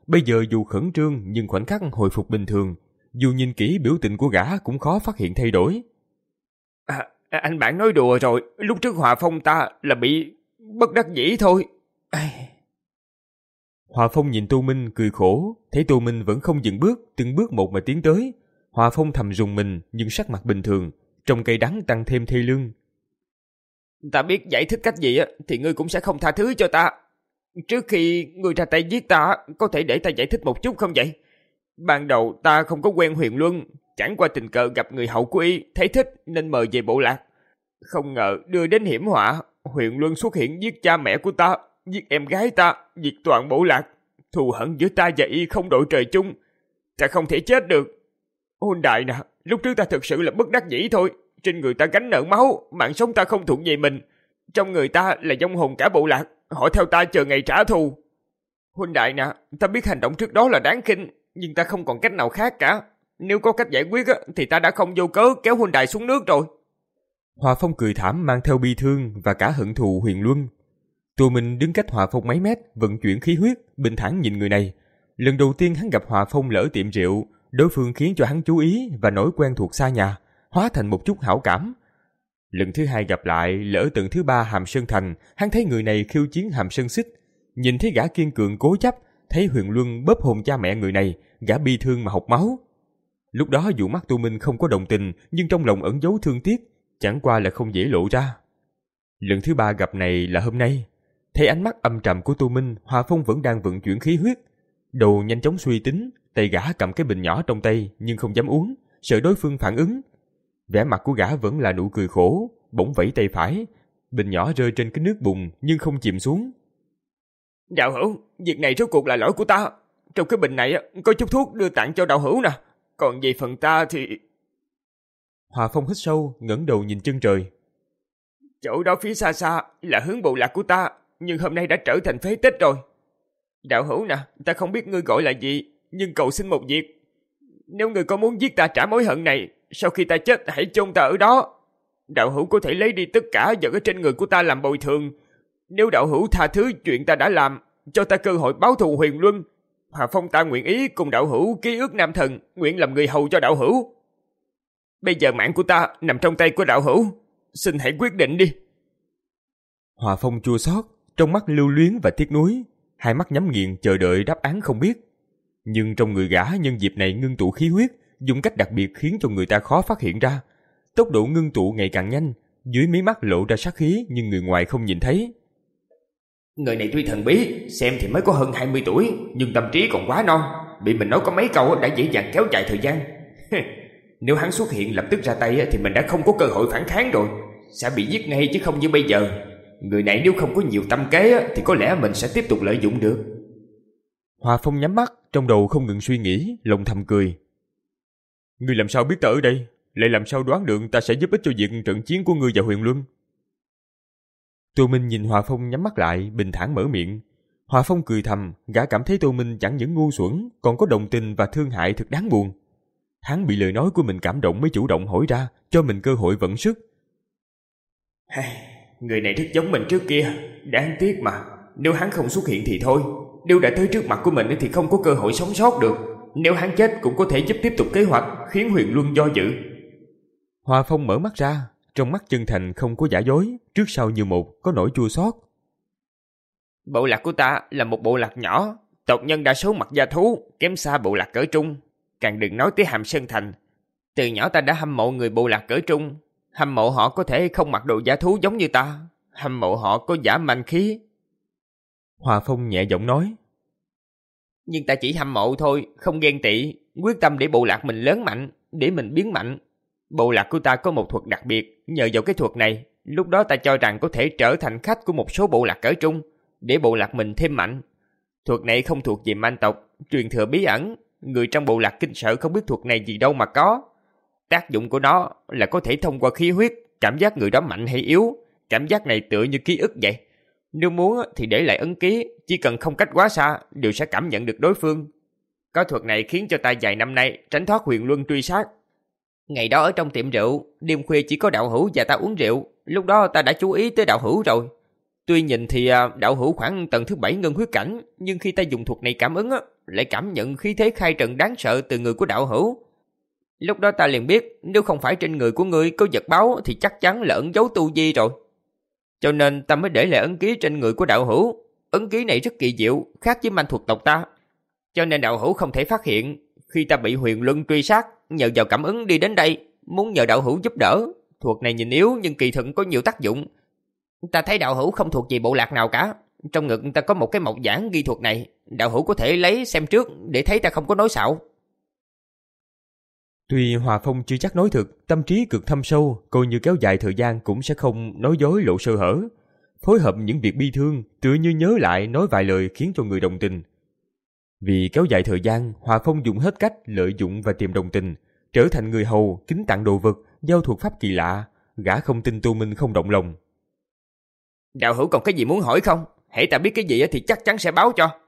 bây giờ dù khẩn trương nhưng khoảnh khắc hồi phục bình thường. Dù nhìn kỹ biểu tình của gã cũng khó phát hiện thay đổi. À, anh bạn nói đùa rồi, lúc trước Hòa Phong ta là bị bất đắc dĩ thôi. Ai... Hòa Phong nhìn Tô Minh cười khổ, thấy Tô Minh vẫn không dừng bước, từng bước một mà tiến tới. Hòa Phong thầm rùng mình nhưng sắc mặt bình thường, trong cây đắng tăng thêm thê lương. Ta biết giải thích cách gì thì ngươi cũng sẽ không tha thứ cho ta. Trước khi ngươi ra tay giết ta, có thể để ta giải thích một chút không vậy? Ban đầu ta không có quen Huyền Luân, chẳng qua tình cờ gặp người hậu của y, thấy thích nên mời về bộ lạc. Không ngờ đưa đến hiểm họa, Huyền Luân xuất hiện giết cha mẹ của ta, giết em gái ta, diệt toàn bộ lạc. Thù hận giữa ta và y không đội trời chung. Ta không thể chết được. Huynh đại nè, lúc trước ta thực sự là bất đắc dĩ thôi. Trên người ta gánh nợ máu, mạng sống ta không thuộc về mình. Trong người ta là vong hồn cả bộ lạc, họ theo ta chờ ngày trả thù. Huynh đại nè, ta biết hành động trước đó là đáng khinh, nhưng ta không còn cách nào khác cả. Nếu có cách giải quyết thì ta đã không vô cớ kéo huynh đại xuống nước rồi. Hòa Phong cười thảm mang theo bi thương và cả hận thù Huyền Luân. Tô Minh đứng cách Hòa Phong mấy mét, vận chuyển khí huyết, bình thản nhìn người này. Lần đầu tiên hắn gặp Hòa Phong lỡ tiệm rượu, đối phương khiến cho hắn chú ý và nỗi quen thuộc xa nhà, hóa thành một chút hảo cảm. Lần thứ hai gặp lại, lỡ tận thứ ba Hàm Sơn Thành, hắn thấy người này khiêu chiến Hàm Sơn Xích. Nhìn thấy gã kiên cường cố chấp, thấy Huyền Luân bóp hồn cha mẹ người này, gã bi thương mà học máu. Lúc đó dù mắt Tô Minh không có đồng tình, nhưng trong lòng ẩn giấu thương tiếc, chẳng qua là không dễ lộ ra. Lần thứ ba gặp này là hôm nay. Thấy ánh mắt âm trầm của Tô Minh, Hòa Phong vẫn đang vận chuyển khí huyết. Đầu nhanh chóng suy tính, tay gã cầm cái bình nhỏ trong tay nhưng không dám uống, sợ đối phương phản ứng. Vẻ mặt của gã vẫn là nụ cười khổ, bỗng vẫy tay phải, bình nhỏ rơi trên cái nước bùn nhưng không chìm xuống. Đạo hữu, việc này rốt cuộc là lỗi của ta. Trong cái bình này có chút thuốc đưa tặng cho đạo hữu nè. Còn về phần ta thì... Hòa Phong hít sâu, ngẩng đầu nhìn chân trời. Chỗ đó phía xa xa là hướng bộ lạc của ta, nhưng hôm nay đã trở thành phế tích rồi. Đạo hữu nè, ta không biết ngươi gọi là gì, nhưng cầu xin một việc. Nếu ngươi có muốn giết ta trả mối hận này, sau khi ta chết hãy chôn ta ở đó. Đạo hữu có thể lấy đi tất cả vật ở trên người của ta làm bồi thường. Nếu đạo hữu tha thứ chuyện ta đã làm, cho ta cơ hội báo thù Huyền Luân, Hòa Phong ta nguyện ý cùng đạo hữu ký ước nam thần, nguyện làm người hầu cho đạo hữu. Bây giờ mạng của ta nằm trong tay của đạo hữu, xin hãy quyết định đi. Hòa Phong chua xót, trong mắt lưu luyến và tiếc nuối, hai mắt nhắm nghiền chờ đợi đáp án không biết. Nhưng trong người gã nhân dịp này ngưng tụ khí huyết, dùng cách đặc biệt khiến cho người ta khó phát hiện ra. Tốc độ ngưng tụ ngày càng nhanh, dưới mí mắt lộ ra sát khí nhưng người ngoài không nhìn thấy. Người này tuy thần bí, xem thì mới có hơn hai mươi tuổi, nhưng tâm trí còn quá non, bị mình nói có mấy câu đã dễ dàng kéo dài thời gian. Nếu hắn xuất hiện lập tức ra tay thì mình đã không có cơ hội phản kháng rồi, sẽ bị giết ngay chứ không như bây giờ. Người này nếu không có nhiều tâm kế thì có lẽ mình sẽ tiếp tục lợi dụng được. Hòa Phong nhắm mắt, trong đầu không ngừng suy nghĩ, lòng thầm cười. Ngươi làm sao biết ta ở đây, lại làm sao đoán được ta sẽ giúp ích cho việc trận chiến của ngươi và Huyền Luân? Tô Minh nhìn Hòa Phong nhắm mắt lại, bình thản mở miệng. Hòa Phong cười thầm, gã cảm thấy Tô Minh chẳng những ngu xuẩn, còn có đồng tình và thương hại thật đáng buồn. Hắn bị lời nói của mình cảm động mới chủ động hỏi ra, cho mình cơ hội vận sức. Người này rất giống mình trước kia, đáng tiếc mà, nếu hắn không xuất hiện thì thôi. Nếu đã tới trước mặt của mình thì không có cơ hội sống sót được. Nếu hắn chết cũng có thể giúp tiếp tục kế hoạch, khiến Huyền Luân do dự. Hòa Phong mở mắt ra, trong mắt chân thành không có giả dối, trước sau như một, có nỗi chua xót. Bộ lạc của ta là một bộ lạc nhỏ, tộc nhân đa số mặc da thú, kém xa bộ lạc cỡ trung. Càng đừng nói tới Hàm Sơn Thành. Từ nhỏ ta đã hâm mộ người bộ lạc cỡ trung, hâm mộ họ có thể không mặc đồ giả thú giống như ta, hâm mộ họ có giả mạnh khí. Hòa Phong nhẹ giọng nói. Nhưng ta chỉ hâm mộ thôi, không ghen tị, quyết tâm để bộ lạc mình lớn mạnh, để mình biến mạnh. Bộ lạc của ta có một thuật đặc biệt, nhờ vào cái thuật này, lúc đó ta cho rằng có thể trở thành khách của một số bộ lạc cỡ trung, để bộ lạc mình thêm mạnh. Thuật này không thuộc về man tộc, truyền thừa bí ẩn, người trong bộ lạc kinh sợ không biết thuật này gì đâu mà có. Tác dụng của nó là có thể thông qua khí huyết, cảm giác người đó mạnh hay yếu, cảm giác này tựa như ký ức vậy. Nếu muốn thì để lại ấn ký, chỉ cần không cách quá xa, đều sẽ cảm nhận được đối phương. Có thuật này khiến cho ta vài năm nay tránh thoát Huyền Luân truy sát. Ngày đó ở trong tiệm rượu, đêm khuya chỉ có đạo hữu và ta uống rượu, lúc đó ta đã chú ý tới đạo hữu rồi. Tuy nhìn thì đạo hữu khoảng tầng thứ bảy ngân huyết cảnh, nhưng khi ta dùng thuật này cảm ứng á, lại cảm nhận khí thế khai trần đáng sợ từ người của đạo hữu. Lúc đó ta liền biết, nếu không phải trên người của ngươi có vật báo thì chắc chắn là ẩn giấu tu vi rồi. Cho nên ta mới để lại ấn ký trên người của đạo hữu. Ấn ký này rất kỳ diệu, khác với manh thuật tộc ta. Cho nên đạo hữu không thể phát hiện. Khi ta bị Huyền Luân truy sát, nhờ vào cảm ứng đi đến đây, muốn nhờ đạo hữu giúp đỡ. Thuật này nhìn yếu nhưng kỳ thực có nhiều tác dụng. Ta thấy đạo hữu không thuộc về bộ lạc nào cả. Trong ngực ta có một cái mộc giản ghi thuật này, đạo hữu có thể lấy xem trước để thấy ta không có nói xạo. Tuy Hòa Phong chưa chắc nói thực, tâm trí cực thâm sâu, coi như kéo dài thời gian cũng sẽ không nói dối lộ sơ hở. Phối hợp những việc bi thương, tựa như nhớ lại nói vài lời khiến cho người đồng tình. Vì kéo dài thời gian, Hòa Phong dùng hết cách lợi dụng và tìm đồng tình, trở thành người hầu, kính tặng đồ vật, giao thuật pháp kỳ lạ, gã không tin Tô Minh không động lòng. Đạo hữu còn cái gì muốn hỏi không? Hãy ta biết cái gì thì chắc chắn sẽ báo cho.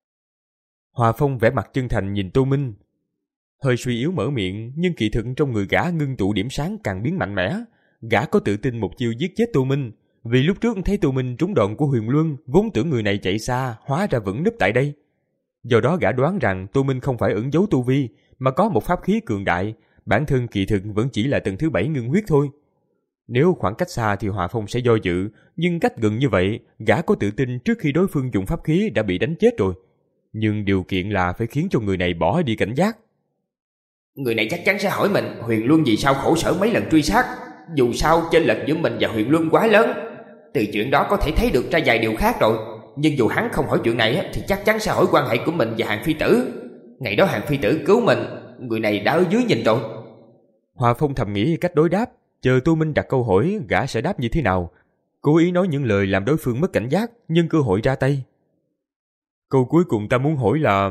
Hòa Phong vẻ mặt chân thành nhìn Tô Minh. Hơi suy yếu mở miệng, nhưng kỳ thực trong người gã ngưng tụ điểm sáng càng biến mạnh mẽ. Gã có tự tin một chiêu giết chết Tô Minh, vì lúc trước thấy Tô Minh trúng đòn của Huyền Luân, vốn tưởng người này chạy xa, hóa ra vẫn núp tại đây. Do đó gã đoán rằng Tô Minh không phải ẩn giấu tu vi, mà có một pháp khí cường đại, bản thân kỳ thực vẫn chỉ là tầng thứ bảy ngưng huyết thôi. Nếu khoảng cách xa thì Hòa Phong sẽ do dự, nhưng cách gần như vậy, gã có tự tin trước khi đối phương dùng pháp khí đã bị đánh chết rồi. Nhưng điều kiện là phải khiến cho người này bỏ đi cảnh giác. Người này chắc chắn sẽ hỏi mình Huyền Luân vì sao khổ sở mấy lần truy sát. Dù sao chênh lệch giữa mình và Huyền Luân quá lớn. Từ chuyện đó có thể thấy được ra vài điều khác rồi. Nhưng dù hắn không hỏi chuyện này thì chắc chắn sẽ hỏi quan hệ của mình và Hàng Phi Tử. Ngày đó Hàng Phi Tử cứu mình, người này đã ở dưới nhìn rồi. Hòa Phong thầm nghĩ cách đối đáp, chờ Tô Minh đặt câu hỏi gã sẽ đáp như thế nào. Cố ý nói những lời làm đối phương mất cảnh giác, nhưng cơ hội ra tay. Câu cuối cùng ta muốn hỏi là...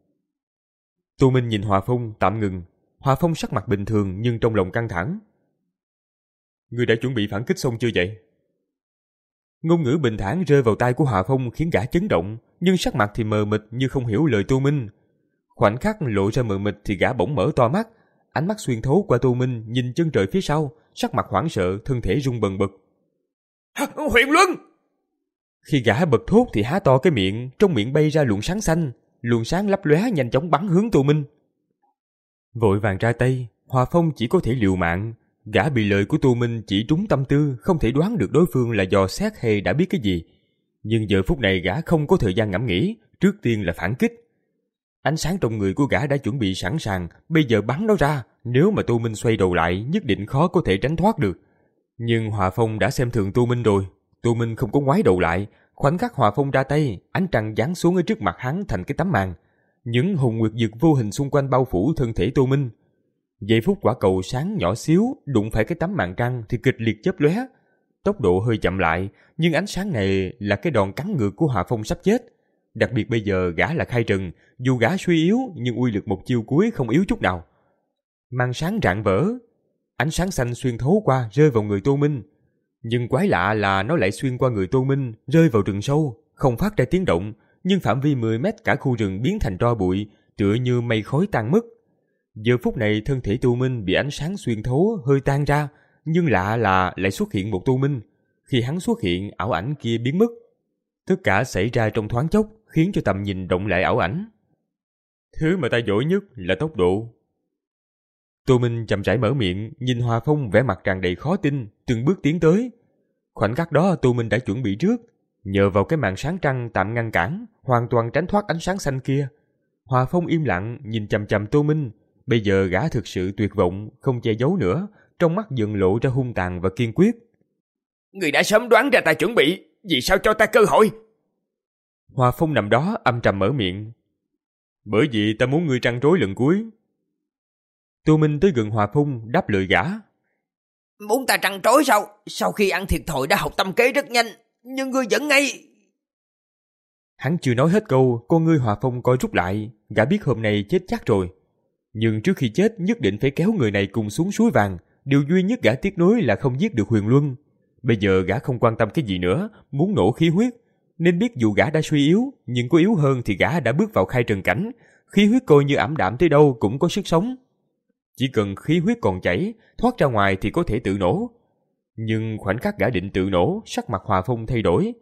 Tô Minh nhìn Hòa Phong tạm ngừng. Hòa Phong sắc mặt bình thường nhưng trong lòng căng thẳng. Ngươi đã chuẩn bị phản kích xong chưa vậy? Ngôn ngữ bình thản rơi vào tai của Hòa Phong khiến gã chấn động, nhưng sắc mặt thì mờ mịt như không hiểu lời Tô Minh. Khoảnh khắc lộ ra mờ mịt thì gã bỗng mở to mắt, ánh mắt xuyên thấu qua Tô Minh nhìn chân trời phía sau, sắc mặt hoảng sợ, thân thể rung bần bật. Huyền Luân! Khi gã bật thốt thì há to cái miệng, trong miệng bay ra luồng sáng xanh, luồng sáng lấp lóe nhanh chóng bắn hướng Tô Minh. Vội vàng ra tay, Hòa Phong chỉ có thể liều mạng. Gã bị lời của Tô Minh chỉ trúng tâm tư, không thể đoán được đối phương là dò xét hay đã biết cái gì. Nhưng giờ phút này gã không có thời gian ngẫm nghĩ, trước tiên là phản kích. Ánh sáng trong người của gã đã chuẩn bị sẵn sàng, bây giờ bắn nó ra, nếu mà Tô Minh xoay đầu lại nhất định khó có thể tránh thoát được. Nhưng Hòa Phong đã xem thường Tô Minh rồi, Tô Minh không có ngoái đầu lại, khoảnh khắc Hòa Phong ra tay, ánh trăng giáng xuống ở trước mặt hắn thành cái tấm màn. Những hồn nguyệt dực vô hình xung quanh bao phủ thân thể Tô Minh. Giây phút quả cầu sáng nhỏ xíu đụng phải cái tấm màn trăng thì kịch liệt chớp lóe. Tốc độ hơi chậm lại, nhưng ánh sáng này là cái đòn cắn ngược của Hòa Phong sắp chết. Đặc biệt bây giờ gã là khai trần, dù gã suy yếu nhưng uy lực một chiêu cuối không yếu chút nào. Màn sáng rạng vỡ, ánh sáng xanh xuyên thấu qua rơi vào người Tô Minh. Nhưng quái lạ là nó lại xuyên qua người Tô Minh, rơi vào rừng sâu, không phát ra tiếng động, nhưng phạm vi mười mét cả khu rừng biến thành tro bụi, tựa như mây khói tan mất. Giờ phút này thân thể Tô Minh bị ánh sáng xuyên thấu hơi tan ra, nhưng lạ là lại xuất hiện một Tô Minh. Khi hắn xuất hiện, ảo ảnh kia biến mất. Tất cả xảy ra trong thoáng chốc, khiến cho tầm nhìn động lại ảo ảnh. Thứ mà ta giỏi nhất là tốc độ. Tô Minh chậm rãi mở miệng, nhìn Hòa Phong vẻ mặt tràn đầy khó tin, từng bước tiến tới. Khoảnh khắc đó Tô Minh đã chuẩn bị trước, nhờ vào cái màn sáng trăng tạm ngăn cản, hoàn toàn tránh thoát ánh sáng xanh kia. Hòa Phong im lặng nhìn chằm chằm Tô Minh, bây giờ gã thực sự tuyệt vọng, không che giấu nữa, trong mắt dần lộ ra hung tàn và kiên quyết. Người đã sớm đoán ra ta chuẩn bị, vì sao cho ta cơ hội? Hòa Phong nằm đó âm trầm mở miệng. Bởi vì ta muốn ngươi trăn trối lần cuối. Tô Minh tới gần Hòa Phong đáp lời gã. Muốn ta trăn trối sao? Sau khi ăn thiệt thòi đã học tâm kế rất nhanh, nhưng ngươi vẫn ngay. Hắn chưa nói hết câu, con ngươi Hòa Phong coi rút lại, gã biết hôm nay chết chắc rồi. Nhưng trước khi chết nhất định phải kéo người này cùng xuống suối vàng, điều duy nhất gã tiếc nuối là không giết được Huyền Luân. Bây giờ gã không quan tâm cái gì nữa, muốn nổ khí huyết, nên biết dù gã đã suy yếu, nhưng có yếu hơn thì gã đã bước vào khai trần cảnh, khí huyết coi như ảm đạm tới đâu cũng có sức sống. Chỉ cần khí huyết còn chảy, thoát ra ngoài thì có thể tự nổ. Nhưng khoảnh khắc gã định tự nổ, sắc mặt Hòa Phong thay đổi,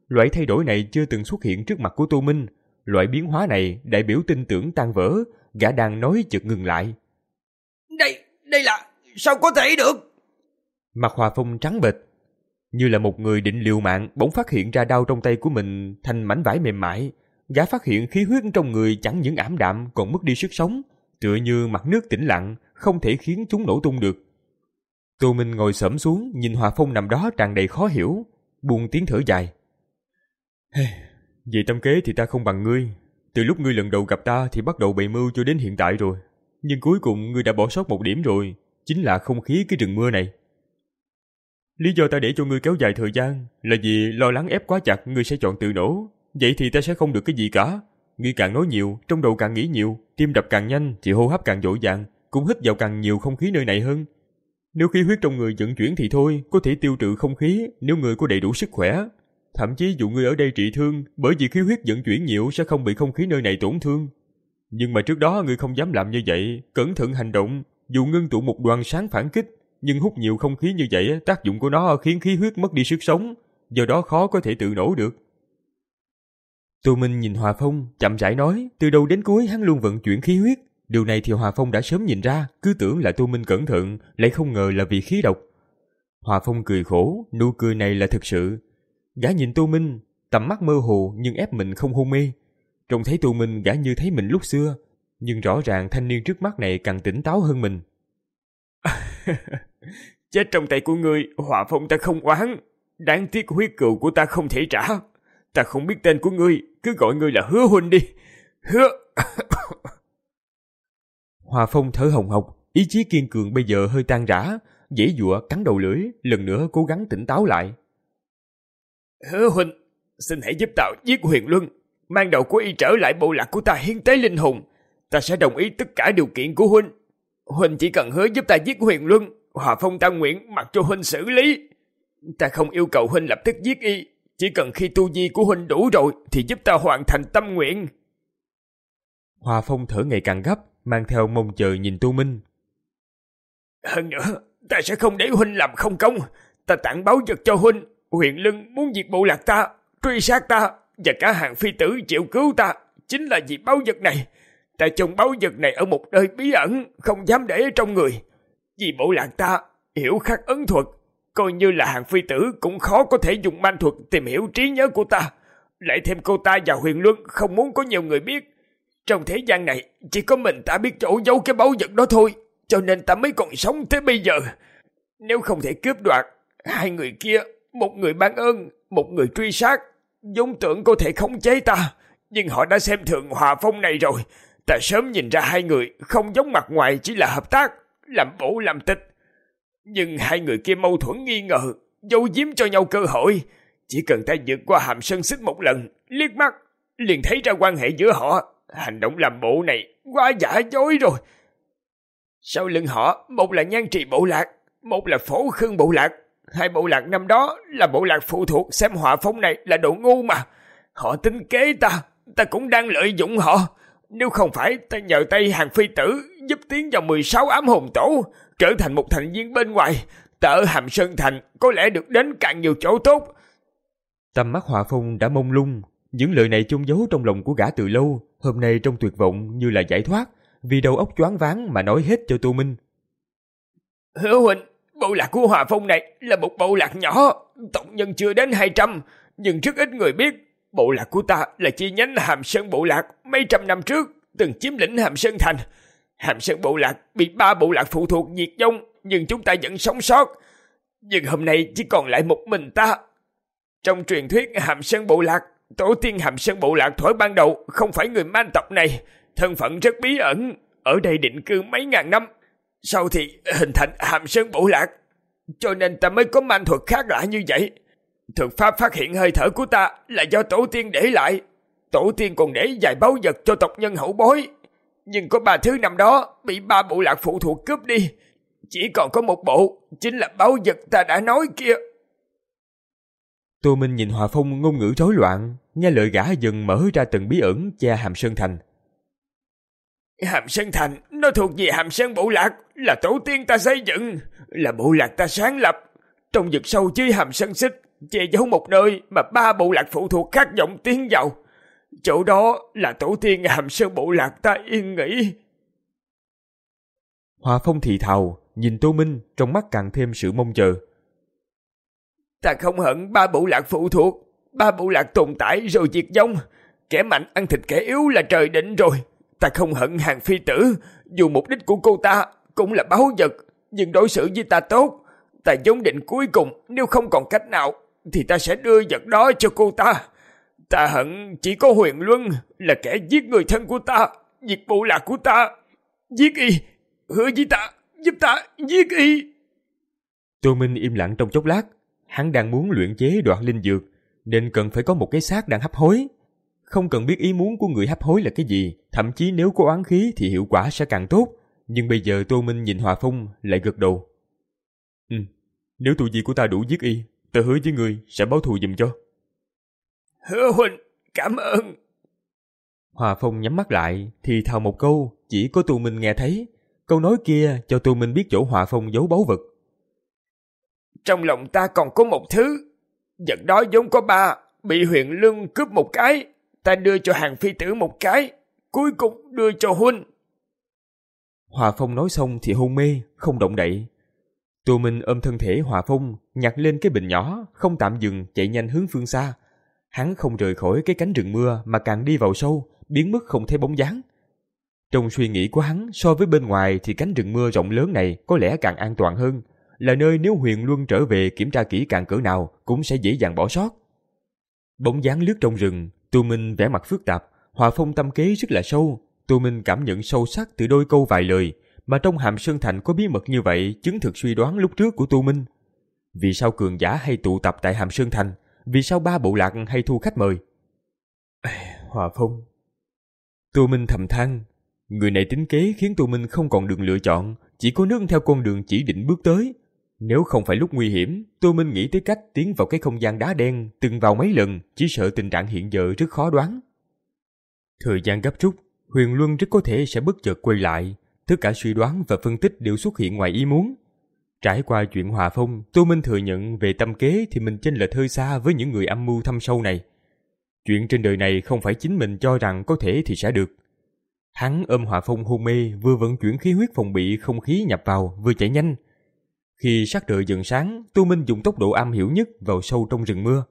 Loại thay đổi này chưa từng xuất hiện trước mặt của Tô Minh. Loại biến hóa này đại biểu tin tưởng tan vỡ. Gã đang nói chợt ngừng lại. Đây, đây là... sao có thể được? Mặt Hòa Phong trắng bệch, như là một người định liều mạng, bỗng phát hiện ra đao trong tay của mình thành mảnh vải mềm mại. Gã phát hiện khí huyết trong người chẳng những ảm đạm còn mất đi sức sống, tựa như mặt nước tĩnh lặng, không thể khiến chúng nổ tung được. Tô Minh ngồi xổm xuống, nhìn Hòa Phong nằm đó tràn đầy khó hiểu, buông tiếng thở dài. Hey, về tâm kế thì ta không bằng ngươi. Từ lúc ngươi lần đầu gặp ta thì bắt đầu bày mưu cho đến hiện tại rồi. Nhưng cuối cùng ngươi đã bỏ sót một điểm rồi, chính là không khí cái rừng mưa này. Lý do ta để cho ngươi kéo dài thời gian là vì lo lắng ép quá chặt ngươi sẽ chọn tự nổ. Vậy thì ta sẽ không được cái gì cả. Ngươi càng nói nhiều, trong đầu càng nghĩ nhiều, tim đập càng nhanh thì hô hấp càng dội dàng, cũng hít vào càng nhiều không khí nơi này hơn. Nếu khí huyết trong người vận chuyển thì thôi, có thể tiêu trừ không khí nếu người có đầy đủ sức khỏe. Thậm chí dù ngươi ở đây trị thương, bởi vì khí huyết vận chuyển nhiều sẽ không bị không khí nơi này tổn thương. Nhưng mà trước đó ngươi không dám làm như vậy, cẩn thận hành động. Dù ngưng tụ một đoàn sáng phản kích, nhưng hút nhiều không khí như vậy, tác dụng của nó khiến khí huyết mất đi sức sống, do đó khó có thể tự nổ được. Tô Minh nhìn Hòa Phong, chậm rãi nói, từ đầu đến cuối hắn luôn vận chuyển khí huyết. Điều này thì Hòa Phong đã sớm nhìn ra, cứ tưởng là Tô Minh cẩn thận, lại không ngờ là vì khí độc. Hòa Phong cười khổ, nụ cười này là thực sự. Gã nhìn Tô Minh, tầm mắt mơ hồ nhưng ép mình không hôn mê. Trông thấy Tô Minh gã như thấy mình lúc xưa, nhưng rõ ràng thanh niên trước mắt này càng tỉnh táo hơn mình. Chết trong tay của ngươi, Hòa Phong ta không oán. Đáng tiếc huyết cừu của ta không thể trả. Ta không biết tên của ngươi, cứ gọi ngươi là Hứa huynh đi. Hứa... Hòa Phong thở hồng hộc, ý chí kiên cường bây giờ hơi tan rã, giãy giụa cắn đầu lưỡi, lần nữa cố gắng tỉnh táo lại. Hứa huynh, xin hãy giúp tạo giết Huyền Luân, mang đầu của y trở lại bộ lạc của ta hiến tế linh hồn. Ta sẽ đồng ý tất cả điều kiện của huynh. Huynh chỉ cần hứa giúp ta giết Huyền Luân, Hòa Phong ta nguyện mặc cho huynh xử lý. Ta không yêu cầu huynh lập tức giết y, chỉ cần khi tu vi của huynh đủ rồi thì giúp ta hoàn thành tâm nguyện. Hòa Phong thở ngày càng gấp, mang theo mong chờ nhìn Tô Minh. Hơn nữa, ta sẽ không để huynh làm không công. Ta tặng báu vật cho huynh. Huyền Luân muốn diệt bộ lạc ta, truy sát ta, và cả hàng phi tử chịu cứu ta chính là vì báu vật này. Ta trông báu vật này ở một nơi bí ẩn, không dám để ở trong người. Vì bộ lạc ta hiểu khắc ấn thuật, coi như là hàng phi tử cũng khó có thể dùng man thuật tìm hiểu trí nhớ của ta. Lại thêm cô ta và Huyền Luân không muốn có nhiều người biết. Trong thế gian này chỉ có mình ta biết chỗ giấu cái báu vật đó thôi, cho nên ta mới còn sống tới bây giờ. Nếu không thể cướp đoạt, hai người kia, một người ban ơn, một người truy sát, vốn tưởng có thể khống chế ta, nhưng họ đã xem thường Hòa Phong này rồi. Ta sớm nhìn ra hai người không giống mặt ngoài chỉ là hợp tác, làm bổ làm tịch. Nhưng hai người kia mâu thuẫn nghi ngờ, giấu giếm cho nhau cơ hội. Chỉ cần ta vượt qua hàm sơn xích một lần, liếc mắt, liền thấy ra quan hệ giữa họ. Hành động làm bộ này quá giả dối rồi. Sau lưng họ, một là Nhan Trì bộ lạc, một là Phổ Khương bộ lạc. Hai bộ lạc năm đó là bộ lạc phụ thuộc, xem Hòa Phong này là đồ ngu mà. Họ tính kế ta, ta cũng đang lợi dụng họ. Nếu không phải ta nhờ tay hàng phi tử giúp tiến vào mười sáu ám hồn tổ, trở thành một thành viên bên ngoài, ta ở Hàm Sơn Thành có lẽ được đến càng nhiều chỗ tốt. Tầm mắt Hòa Phong đã mông lung, những lời này chôn giấu trong lòng của gã từ lâu, hôm nay trong tuyệt vọng như là giải thoát, vì đầu óc choáng váng mà nói hết cho Tô Minh. Hứa huynh, bộ lạc của Hòa Phong này là một bộ lạc nhỏ, tộc nhân chưa đến hai trăm, nhưng rất ít người biết. Bộ lạc của ta là chi nhánh Hàm Sơn bộ lạc, mấy trăm năm trước từng chiếm lĩnh Hàm Sơn Thành. Hàm Sơn bộ lạc bị ba bộ lạc phụ thuộc diệt vong, nhưng chúng ta vẫn sống sót. Nhưng hôm nay chỉ còn lại một mình ta. Trong truyền thuyết Hàm Sơn bộ lạc, tổ tiên Hàm Sơn bộ lạc thuở ban đầu không phải người Man tộc này, thân phận rất bí ẩn, ở đây định cư mấy ngàn năm. Sau thì hình thành Hàm Sơn bộ lạc, cho nên ta mới có man thuật khác lạ như vậy. Thuật pháp phát hiện hơi thở của ta là do tổ tiên để lại. Tổ tiên còn để vài báu vật cho tộc nhân hậu bối, nhưng có ba thứ năm đó bị ba bộ lạc phụ thuộc cướp đi. Chỉ còn có một bộ, chính là báu vật ta đã nói kia. Tô Minh nhìn Hòa Phong ngôn ngữ rối loạn, nghe lời gã dần mở ra từng bí ẩn che Hàm Sơn Thành. Hàm Sơn Thành, nó thuộc về Hàm Sơn bộ lạc, là tổ tiên ta xây dựng, là bộ lạc ta sáng lập. Trong vực sâu dưới Hàm Sơn Xích che giấu một nơi mà ba bộ lạc phụ thuộc khát vọng tiến vào. Chỗ đó là tổ tiên Hàm Sơn bộ lạc ta yên nghỉ. Hòa Phong thì thào, nhìn Tô Minh, trong mắt càng thêm sự mong chờ. Ta không hận ba bộ lạc phụ thuộc. Ba bộ lạc tồn tại rồi diệt vong. Kẻ mạnh ăn thịt kẻ yếu là trời định rồi. Ta không hận Hàn phi tử. Dù mục đích của cô ta cũng là báu vật, nhưng đối xử với ta tốt. Ta vốn định cuối cùng nếu không còn cách nào thì ta sẽ đưa vật đó cho cô ta. Ta hận chỉ có Huyền Luân là kẻ giết người thân của ta, diệt bộ lạc của ta. Giết y, hứa với ta, giúp ta giết y. Tô Minh im lặng trong chốc lát. Hắn đang muốn luyện chế đoạt linh dược, nên cần phải có một cái xác đang hấp hối. Không cần biết ý muốn của người hấp hối là cái gì, thậm chí nếu có oán khí thì hiệu quả sẽ càng tốt. Nhưng bây giờ Tô Minh nhìn Hòa Phong lại gật đầu. Ừ, nếu tu vi của ta đủ giết y, ta hứa với người sẽ báo thù giùm cho. Hứa huynh, cảm ơn. Hòa Phong nhắm mắt lại, thì thào một câu, chỉ có Tô Minh nghe thấy. Câu nói kia cho Tô Minh biết chỗ Hòa Phong giấu báu vật. Trong lòng ta còn có một thứ. Vật đó vốn có ba, bị Huyền Luân cướp một cái. Ta đưa cho Hàn phi tử một cái, cuối cùng đưa cho huynh. Hòa Phong nói xong thì hôn mê, không động đậy. Tô Minh ôm thân thể Hòa Phong, nhặt lên cái bình nhỏ, không tạm dừng chạy nhanh hướng phương xa. Hắn không rời khỏi cái cánh rừng mưa mà càng đi vào sâu, biến mất không thấy bóng dáng. Trong suy nghĩ của hắn, so với bên ngoài thì cánh rừng mưa rộng lớn này có lẽ càng an toàn hơn, là nơi nếu Huyền Luân trở về kiểm tra kỹ càng cỡ nào cũng sẽ dễ dàng bỏ sót. Bóng dáng lướt trong rừng, Tô Minh vẻ mặt phức tạp. Hòa Phong tâm kế rất là sâu. Tô Minh cảm nhận sâu sắc từ đôi câu vài lời, mà trong Hàm Sơn Thành có bí mật như vậy chứng thực suy đoán lúc trước của Tô Minh. Vì sao cường giả hay tụ tập tại Hàm Sơn Thành? Vì sao ba bộ lạc hay thu khách mời? Hòa Phong. Tô Minh thầm than. Người này tính kế khiến Tô Minh không còn đường lựa chọn, chỉ có nương theo con đường chỉ định bước tới. Nếu không phải lúc nguy hiểm, Tô Minh nghĩ tới cách tiến vào cái không gian đá đen từng vào mấy lần, chỉ sợ tình trạng hiện giờ rất khó đoán. Thời gian gấp rút, Huyền Luân rất có thể sẽ bất chợt quay lại. Tất cả suy đoán và phân tích đều xuất hiện ngoài ý muốn. Trải qua chuyện Hòa Phong, Tô Minh thừa nhận về tâm kế thì mình chênh lệch hơi xa với những người âm mưu thâm sâu này. Chuyện trên đời này không phải chính mình cho rằng có thể thì sẽ được. Hắn ôm Hòa Phong hôn mê, vừa vận chuyển khí huyết phòng bị không khí nhập vào, vừa chạy nhanh. Khi sắc trời dần sáng, Tô Minh dùng tốc độ am hiểu nhất vào sâu trong rừng mưa.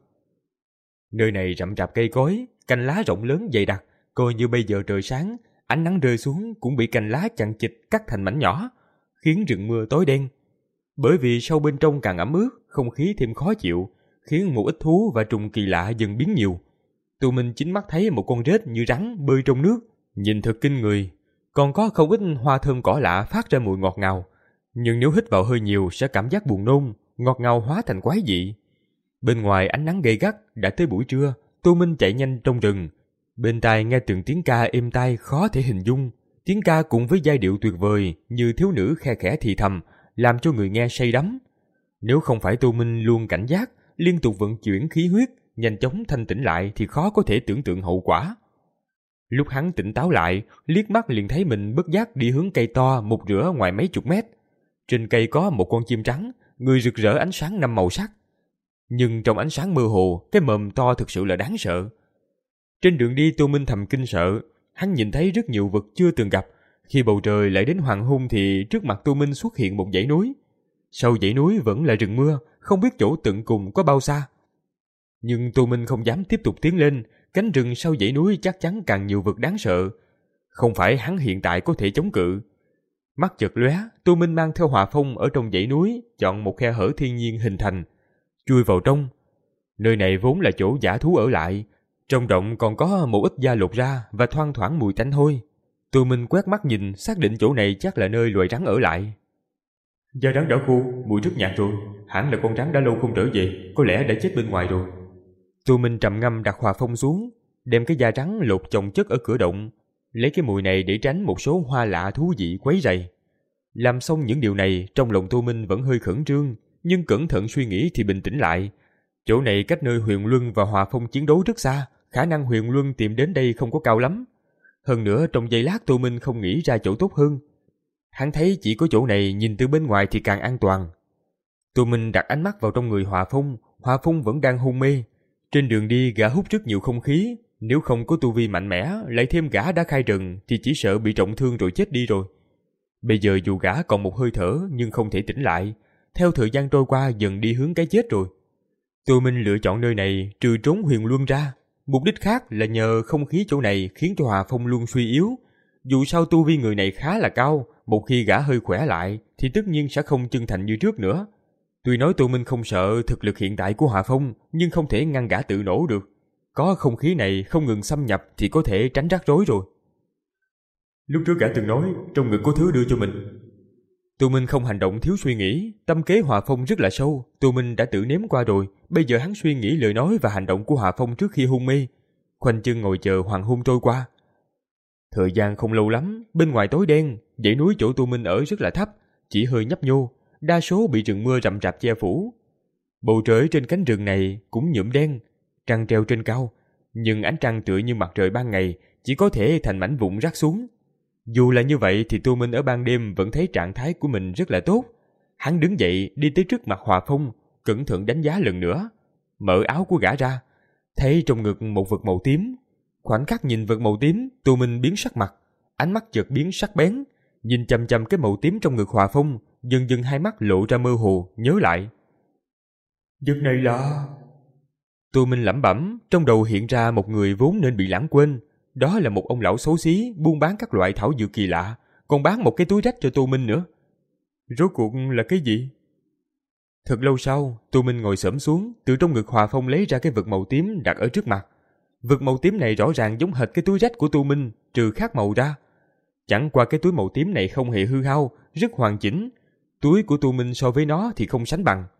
Nơi này rậm rạp cây cối, cành lá rộng lớn dày đặc, coi như bây giờ trời sáng, ánh nắng rơi xuống cũng bị cành lá chằng chịt cắt thành mảnh nhỏ, khiến rừng mưa tối đen. Bởi vì sâu bên trong càng ẩm ướt, không khí thêm khó chịu, khiến một ít thú và trùng kỳ lạ dần biến nhiều. Tô Minh chính mắt thấy một con rết như rắn bơi trong nước, nhìn thật kinh người. Còn có không ít hoa thơm cỏ lạ phát ra mùi ngọt ngào, nhưng nếu hít vào hơi nhiều sẽ cảm giác buồn nôn, ngọt ngào hóa thành quái dị. Bên ngoài ánh nắng gay gắt, đã tới buổi trưa, Tô Minh chạy nhanh trong rừng. Bên tai nghe từng tiếng ca êm tai khó thể hình dung, tiếng ca cùng với giai điệu tuyệt vời như thiếu nữ khe khẽ thì thầm, làm cho người nghe say đắm. Nếu không phải Tô Minh luôn cảnh giác, liên tục vận chuyển khí huyết, nhanh chóng thanh tĩnh lại thì khó có thể tưởng tượng hậu quả. Lúc hắn tỉnh táo lại, liếc mắt liền thấy mình bất giác đi hướng cây to một rửa ngoài mấy chục mét. Trên cây có một con chim trắng, người rực rỡ ánh sáng năm màu sắc. Nhưng trong ánh sáng mơ hồ, cái mồm to thực sự là đáng sợ. Trên đường đi Tô Minh thầm kinh sợ, hắn nhìn thấy rất nhiều vật chưa từng gặp. Khi bầu trời lại đến hoàng hôn thì trước mặt Tô Minh xuất hiện một dãy núi. Sau dãy núi vẫn là rừng mưa, không biết chỗ tận cùng có bao xa. Nhưng Tô Minh không dám tiếp tục tiến lên, cánh rừng sau dãy núi chắc chắn càng nhiều vật đáng sợ. Không phải hắn hiện tại có thể chống cự. Mắt chợt lóe, Tô Minh mang theo Hòa Phong ở trong dãy núi, chọn một khe hở thiên nhiên hình thành, chui vào trong. Nơi này vốn là chỗ dã thú ở lại, trong động còn có một ít da lột ra và thoang thoảng mùi tanh hôi. Tô Minh quét mắt nhìn, xác định chỗ này chắc là nơi loài rắn ở lại. Da rắn đã khô, mùi rất nhạt rồi, hẳn là con rắn đã lâu không trở về, có lẽ đã chết bên ngoài rồi. Tô Minh trầm ngâm đặt Hòa Phong xuống, đem cái da rắn lột chồng chất ở cửa động, lấy cái mùi này để tránh một số hoa lạ thú vị quấy rầy. Làm xong những điều này, trong lòng Tô Minh vẫn hơi khẩn trương, nhưng cẩn thận suy nghĩ thì bình tĩnh lại. Chỗ này cách nơi Huyền Luân và Hòa Phong chiến đấu rất xa, khả năng Huyền Luân tìm đến đây không có cao lắm. Hơn nữa trong giây lát Tô Minh không nghĩ ra chỗ tốt hơn. Hắn thấy chỉ có chỗ này nhìn từ bên ngoài thì càng an toàn. Tô Minh đặt ánh mắt vào trong người Hòa Phong, Hòa Phong vẫn đang hôn mê. Trên đường đi gã hút rất nhiều không khí, nếu không có tu vi mạnh mẽ, lại thêm gã đã khai rừng thì chỉ sợ bị trọng thương rồi chết đi rồi. Bây giờ dù gã còn một hơi thở nhưng không thể tỉnh lại, theo thời gian trôi qua dần đi hướng cái chết rồi. Tô Minh lựa chọn nơi này trừ trốn huyền luân ra, mục đích khác là nhờ không khí chỗ này khiến cho Hòa Phong luôn suy yếu. Dù sao tu vi người này khá là cao, một khi gã hơi khỏe lại thì tất nhiên sẽ không chân thành như trước nữa. Tuy nói Tô Minh không sợ thực lực hiện tại của Hòa Phong, nhưng không thể ngăn gã tự nổ được. Có không khí này không ngừng xâm nhập thì có thể tránh rắc rối rồi. Lúc trước gã từng nói trong ngực có thứ đưa cho mình. Tô Minh không hành động thiếu suy nghĩ, tâm kế Hòa Phong rất là sâu, Tô Minh đã tự nếm qua rồi, bây giờ hắn suy nghĩ lời nói và hành động của Hòa Phong trước khi hôn mê, khoanh chân ngồi chờ hoàng hôn trôi qua. Thời gian không lâu lắm, bên ngoài tối đen, dãy núi chỗ Tô Minh ở rất là thấp, chỉ hơi nhấp nhô, đa số bị rừng mưa rậm rạp che phủ. Bầu trời trên cánh rừng này cũng nhuộm đen, trăng treo trên cao, nhưng ánh trăng tựa như mặt trời ban ngày, chỉ có thể thành mảnh vụn rác xuống. Dù là như vậy thì Tô Minh ở ban đêm vẫn thấy trạng thái của mình rất là tốt. Hắn đứng dậy đi tới trước mặt Hòa Phong, cẩn thận đánh giá lần nữa, mở áo của gã ra, thấy trong ngực một vật màu tím. Khoảnh khắc nhìn vật màu tím, Tô Minh biến sắc mặt, ánh mắt chợt biến sắc bén, nhìn chằm chằm cái màu tím trong ngực Hòa Phong, dần dần hai mắt lộ ra mơ hồ, nhớ lại. Vật này là... Tô Minh lẩm bẩm, trong đầu hiện ra một người vốn nên bị lãng quên. Đó là một ông lão xấu xí buôn bán các loại thảo dược kỳ lạ, còn bán một cái túi rách cho Tô Minh nữa. Rốt cuộc là cái gì? Thật lâu sau, Tô Minh ngồi xổm xuống, từ trong ngực Hòa Phong lấy ra cái vật màu tím đặt ở trước mặt. Vật màu tím này rõ ràng giống hệt cái túi rách của Tô Minh, trừ khác màu ra. Chẳng qua cái túi màu tím này không hề hư hao, rất hoàn chỉnh. Túi của Tô Minh so với nó thì không sánh bằng.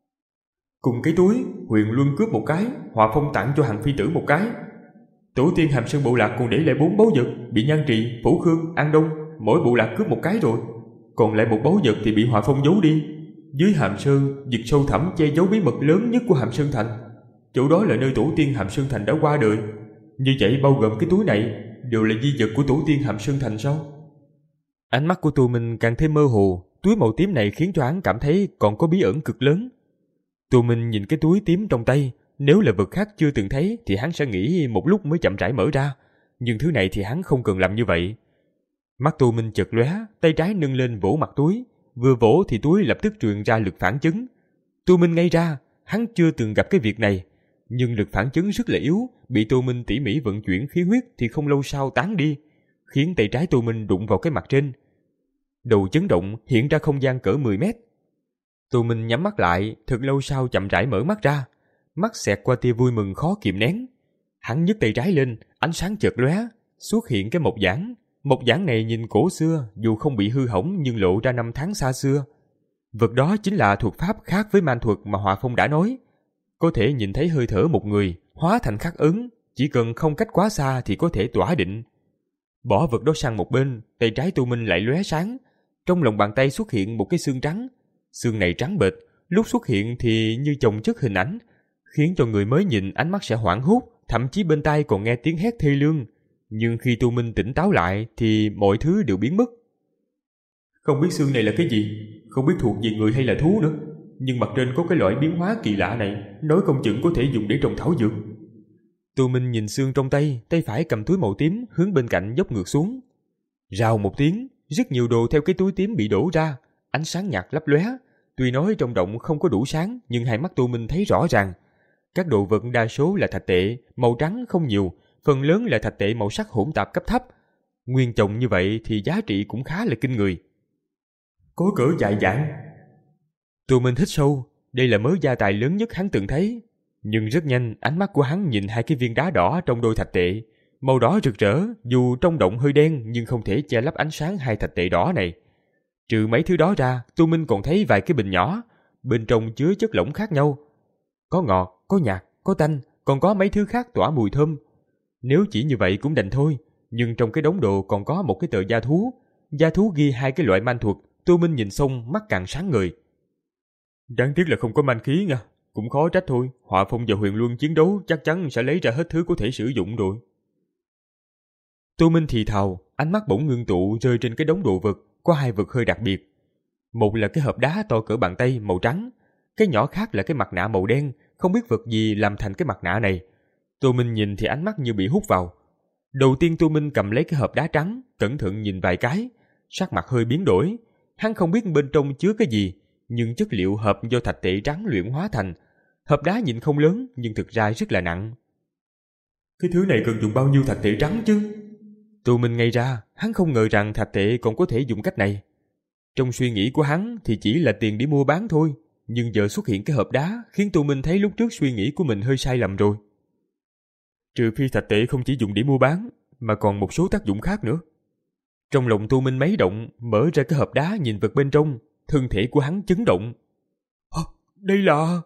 Cùng cái túi, Huyền Luân cướp một cái, Hòa Phong tặng cho Hằng Phi Tử một cái. Tổ tiên Hàm Sơn bộ lạc còn để lại bốn báu vật, bị Nhan Trì, Phổ Khương, An Đông, mỗi bộ lạc cướp một cái rồi. Còn lại một báu vật thì bị Hòa Phong giấu đi. Dưới Hàm Sơn, vực sâu thẳm che giấu bí mật lớn nhất của Hàm Sơn Thành. Chỗ đó là nơi tổ tiên Hàm Sơn Thành đã qua đời. Như vậy bao gồm cái túi này đều là di vật của tổ tiên Hàm Sơn Thành sao? Ánh mắt của Tô Minh càng thêm mơ hồ. Túi màu tím này khiến cho hắn cảm thấy còn có bí ẩn cực lớn. Tô Minh nhìn cái túi tím trong tay, nếu là vật khác chưa từng thấy thì hắn sẽ nghĩ một lúc mới chậm rãi mở ra, nhưng thứ này thì hắn không cần làm như vậy. Mắt Tô Minh chợt lóe, tay trái nâng lên vỗ mặt túi, vừa vỗ thì túi lập tức truyền ra lực phản chấn. Tô Minh ngây ra, hắn chưa từng gặp cái việc này, nhưng lực phản chấn rất là yếu, bị Tô Minh tỉ mỉ vận chuyển khí huyết thì không lâu sau tán đi, khiến tay trái Tô Minh đụng vào cái mặt trên. Đầu chấn động, hiện ra không gian cỡ mười mét. Tô Minh nhắm mắt lại, thật lâu sau chậm rãi mở mắt ra, mắt xẹt qua tia vui mừng khó kiềm nén. Hắn nhấc tay trái lên, ánh sáng chợt lóe, xuất hiện cái mộc giản. Mộc giản này nhìn cổ xưa, dù không bị hư hỏng nhưng lộ ra năm tháng xa xưa. Vật đó chính là thuật pháp khác với man thuật mà Hòa Phong đã nói. Có thể nhìn thấy hơi thở một người, hóa thành khắc ấn, chỉ cần không cách quá xa thì có thể tỏa định. Bỏ vật đó sang một bên, tay trái Tô Minh lại lóe sáng. Trong lòng bàn tay xuất hiện một cái xương trắng. Xương này trắng bệch, lúc xuất hiện thì như chồng chất hình ảnh, khiến cho người mới nhìn ánh mắt sẽ hoảng hốt, thậm chí bên tai còn nghe tiếng hét thê lương. Nhưng khi Tô Minh tỉnh táo lại thì mọi thứ đều biến mất. Không biết xương này là cái gì, không biết thuộc về người hay là thú nữa, nhưng mặt trên có cái loại biến hóa kỳ lạ này, nói không chừng có thể dùng để trồng thảo dược. Tô Minh nhìn xương trong tay, tay phải cầm túi màu tím hướng bên cạnh dốc ngược xuống. Rào một tiếng, rất nhiều đồ theo cái túi tím bị đổ ra, ánh sáng nhạt lấp lóe. Tuy nói trong động không có đủ sáng, nhưng hai mắt Tô Minh thấy rõ ràng. Các đồ vật đa số là thạch tệ, màu trắng không nhiều, phần lớn là thạch tệ màu sắc hỗn tạp cấp thấp. Nguyên chồng như vậy thì giá trị cũng khá là kinh người. Có cỡ dài dạn. Tô Minh hít sâu, đây là mớ gia tài lớn nhất hắn từng thấy. Nhưng rất nhanh, ánh mắt của hắn nhìn hai cái viên đá đỏ trong đôi thạch tệ. Màu đỏ rực rỡ, dù trong động hơi đen nhưng không thể che lấp ánh sáng hai thạch tệ đỏ này. Trừ mấy thứ đó ra, Tô Minh còn thấy vài cái bình nhỏ, bên trong chứa chất lỏng khác nhau. Có ngọt, có nhạt, có tanh, còn có mấy thứ khác tỏa mùi thơm. Nếu chỉ như vậy cũng đành thôi, nhưng trong cái đống đồ còn có một cái tờ gia thú. Gia thú ghi hai cái loại man thuật, Tô Minh nhìn xong mắt càng sáng ngời. Đáng tiếc là không có man khí nha, cũng khó trách thôi, Hòa Phong và Huyền Luân chiến đấu chắc chắn sẽ lấy ra hết thứ có thể sử dụng rồi. Tô Minh thì thào, ánh mắt bỗng ngưng tụ rơi trên cái đống đồ vật, có hai vật hơi đặc biệt. Một là cái hộp đá to cỡ bàn tay màu trắng, cái nhỏ khác là cái mặt nạ màu đen, không biết vật gì làm thành cái mặt nạ này. Tô Minh nhìn thì ánh mắt như bị hút vào. Đầu tiên Tô Minh cầm lấy cái hộp đá trắng, cẩn thận nhìn vài cái, sắc mặt hơi biến đổi. Hắn không biết bên trong chứa cái gì, nhưng chất liệu hộp do thạch tệ trắng luyện hóa thành. Hộp đá nhìn không lớn nhưng thực ra rất là nặng. Cái thứ này cần dùng bao nhiêu thạch tệ trắng chứ? Tô Minh ngây ra, hắn không ngờ rằng thạch tệ còn có thể dùng cách này. Trong suy nghĩ của hắn thì chỉ là tiền để mua bán thôi, nhưng giờ xuất hiện cái hộp đá khiến Tô Minh thấy lúc trước suy nghĩ của mình hơi sai lầm rồi. Trừ phi thạch tệ không chỉ dùng để mua bán, mà còn một số tác dụng khác nữa. Trong lòng Tô Minh mấy động, mở ra cái hộp đá nhìn vật bên trong, thân thể của hắn chấn động. À, đây là...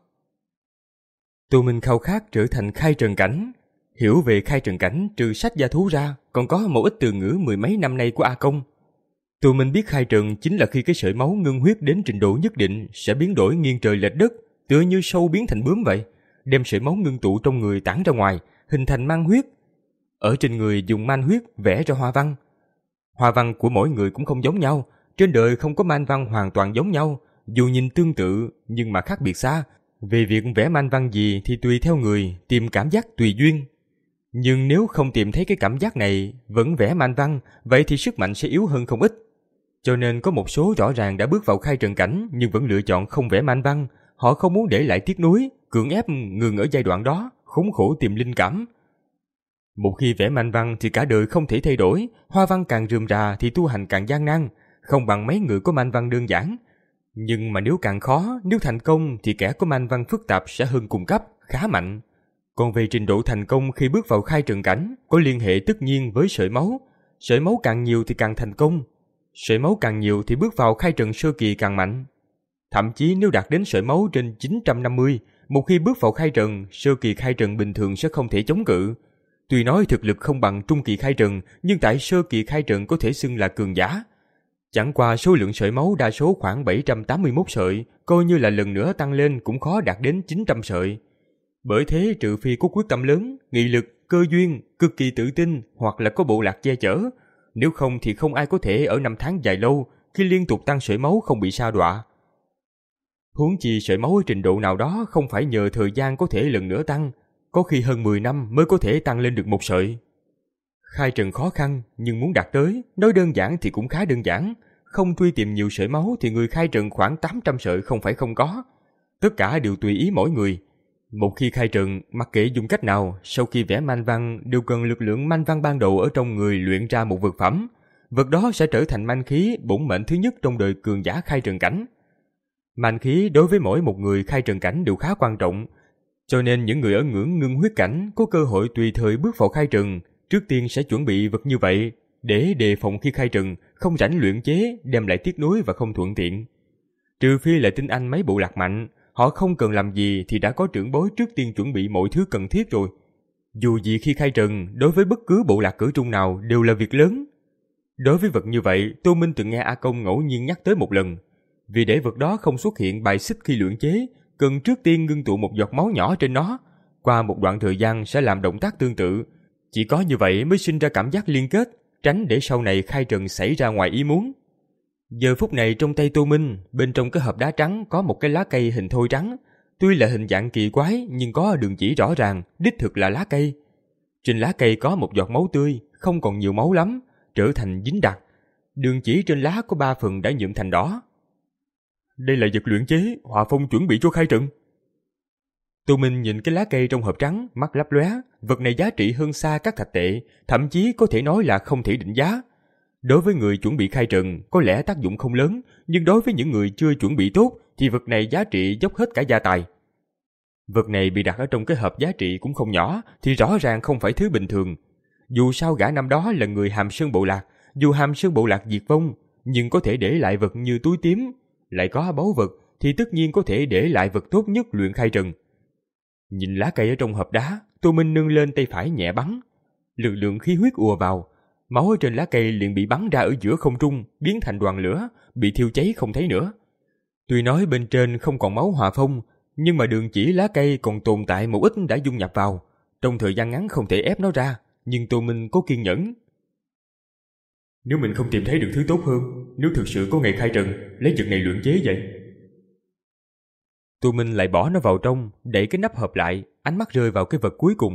Tô Minh khao khát trở thành khai trần cảnh. Hiểu về khai trần cảnh trừ sách gia thú ra, còn có một ít từ ngữ mười mấy năm nay của A Công. Tô Minh biết khai trần chính là khi cái sợi máu ngưng huyết đến trình độ nhất định sẽ biến đổi nghiêng trời lệch đất, tựa như sâu biến thành bướm vậy, đem sợi máu ngưng tụ trong người tản ra ngoài, hình thành man huyết. Ở trên người dùng man huyết vẽ ra hoa văn. Hoa văn của mỗi người cũng không giống nhau, trên đời không có man văn hoàn toàn giống nhau, dù nhìn tương tự nhưng mà khác biệt xa. Về việc vẽ man văn gì thì tùy theo người, tìm cảm giác tùy duyên. Nhưng nếu không tìm thấy cái cảm giác này, vẫn vẽ man văn, vậy thì sức mạnh sẽ yếu hơn không ít. Cho nên có một số rõ ràng đã bước vào khai trần cảnh nhưng vẫn lựa chọn không vẽ man văn. Họ không muốn để lại tiếc nuối, cưỡng ép ngừng ở giai đoạn đó, khốn khổ tìm linh cảm. Một khi vẽ man văn thì cả đời không thể thay đổi, hoa văn càng rườm rà thì tu hành càng gian nan, không bằng mấy người có man văn đơn giản. Nhưng mà nếu càng khó, nếu thành công thì kẻ có man văn phức tạp sẽ hơn cùng cấp, khá mạnh. Còn về trình độ thành công khi bước vào khai trần cảnh, có liên hệ tất nhiên với sợi máu. Sợi máu càng nhiều thì càng thành công. Sợi máu càng nhiều thì bước vào khai trần sơ kỳ càng mạnh. Thậm chí nếu đạt đến sợi máu trên chín trăm năm mươi, một khi bước vào khai trần, sơ kỳ khai trần bình thường sẽ không thể chống cự. Tuy nói thực lực không bằng trung kỳ khai trần, nhưng tại sơ kỳ khai trần có thể xưng là cường giả. Chẳng qua số lượng sợi máu đa số khoảng bảy trăm tám mươi mốt sợi, coi như là lần nữa tăng lên cũng khó đạt đến chín trăm sợi. Bởi thế trừ phi có quyết tâm lớn, nghị lực, cơ duyên, cực kỳ tự tin hoặc là có bộ lạc che chở, nếu không thì không ai có thể ở năm tháng dài lâu khi liên tục tăng sợi máu không bị sa đọa. Huống chi sợi máu ở trình độ nào đó không phải nhờ thời gian có thể lần nữa tăng, có khi hơn mười năm mới có thể tăng lên được một sợi. Khai trần khó khăn, nhưng muốn đạt tới, nói đơn giản thì cũng khá đơn giản. Không truy tìm nhiều sợi máu thì người khai trần khoảng tám trăm sợi không phải không có. Tất cả đều tùy ý mỗi người. Một khi khai trần, mặc kệ dùng cách nào, sau khi vẽ man văn đều cần lực lượng man văn ban đầu ở trong người luyện ra một vật phẩm. Vật đó sẽ trở thành man khí bổn mệnh thứ nhất trong đời cường giả khai trần cảnh. Man khí đối với mỗi một người khai trần cảnh đều khá quan trọng, cho nên những người ở ngưỡng ngưng huyết cảnh có cơ hội tùy thời bước vào khai trần, trước tiên sẽ chuẩn bị vật như vậy để đề phòng khi khai trần không rảnh luyện chế đem lại tiếc nuối và không thuận tiện. Trừ phi là tinh anh mấy bộ lạc mạnh, họ không cần làm gì thì đã có trưởng bối trước tiên chuẩn bị mọi thứ cần thiết rồi. Dù gì khi khai trần, đối với bất cứ bộ lạc cỡ trung nào đều là việc lớn. Đối với vật như vậy, Tô Minh từng nghe A Công ngẫu nhiên nhắc tới một lần. Vì để vật đó không xuất hiện bài xích khi luyện chế, cần trước tiên ngưng tụ một giọt máu nhỏ trên nó. Qua một đoạn thời gian sẽ làm động tác tương tự. Chỉ có như vậy mới sinh ra cảm giác liên kết, tránh để sau này khai trần xảy ra ngoài ý muốn. Giờ phút này trong tay Tô Minh, bên trong cái hộp đá trắng có một cái lá cây hình thoi trắng. Tuy là hình dạng kỳ quái nhưng có đường chỉ rõ ràng, đích thực là lá cây. Trên lá cây có một giọt máu tươi, không còn nhiều máu lắm, trở thành dính đặc. Đường chỉ trên lá có ba phần đã nhuộm thành đỏ. Đây là vật luyện chế, Hòa Phong chuẩn bị cho khai trần. Tô Minh nhìn cái lá cây trong hộp trắng, mắt lấp lóe. Vật này giá trị hơn xa các thạch tệ, thậm chí có thể nói là không thể định giá. Đối với người chuẩn bị khai trần, có lẽ tác dụng không lớn, nhưng đối với những người chưa chuẩn bị tốt, thì vật này giá trị dốc hết cả gia tài. Vật này bị đặt ở trong cái hộp giá trị cũng không nhỏ, thì rõ ràng không phải thứ bình thường. Dù sao gã năm đó là người Hàm Sơn bộ lạc, dù Hàm Sơn bộ lạc diệt vong, nhưng có thể để lại vật như túi tím, lại có báu vật, thì tất nhiên có thể để lại vật tốt nhất luyện khai trần. Nhìn lá cây ở trong hộp đá, Tô Minh nâng lên tay phải nhẹ bắn. Lực lượng khí huyết ùa vào, máu ở trên lá cây liền bị bắn ra ở giữa không trung, biến thành đoàn lửa, bị thiêu cháy không thấy nữa. Tuy nói bên trên không còn máu Hòa Phong, nhưng mà đường chỉ lá cây còn tồn tại một ít đã dung nhập vào. Trong thời gian ngắn không thể ép nó ra, nhưng Tô Minh có kiên nhẫn. Nếu mình không tìm thấy được thứ tốt hơn, nếu thực sự có ngày khai trần, lấy vật này luyện chế vậy. Tô Minh lại bỏ nó vào trong, đậy cái nắp hộp lại, ánh mắt rơi vào cái vật cuối cùng.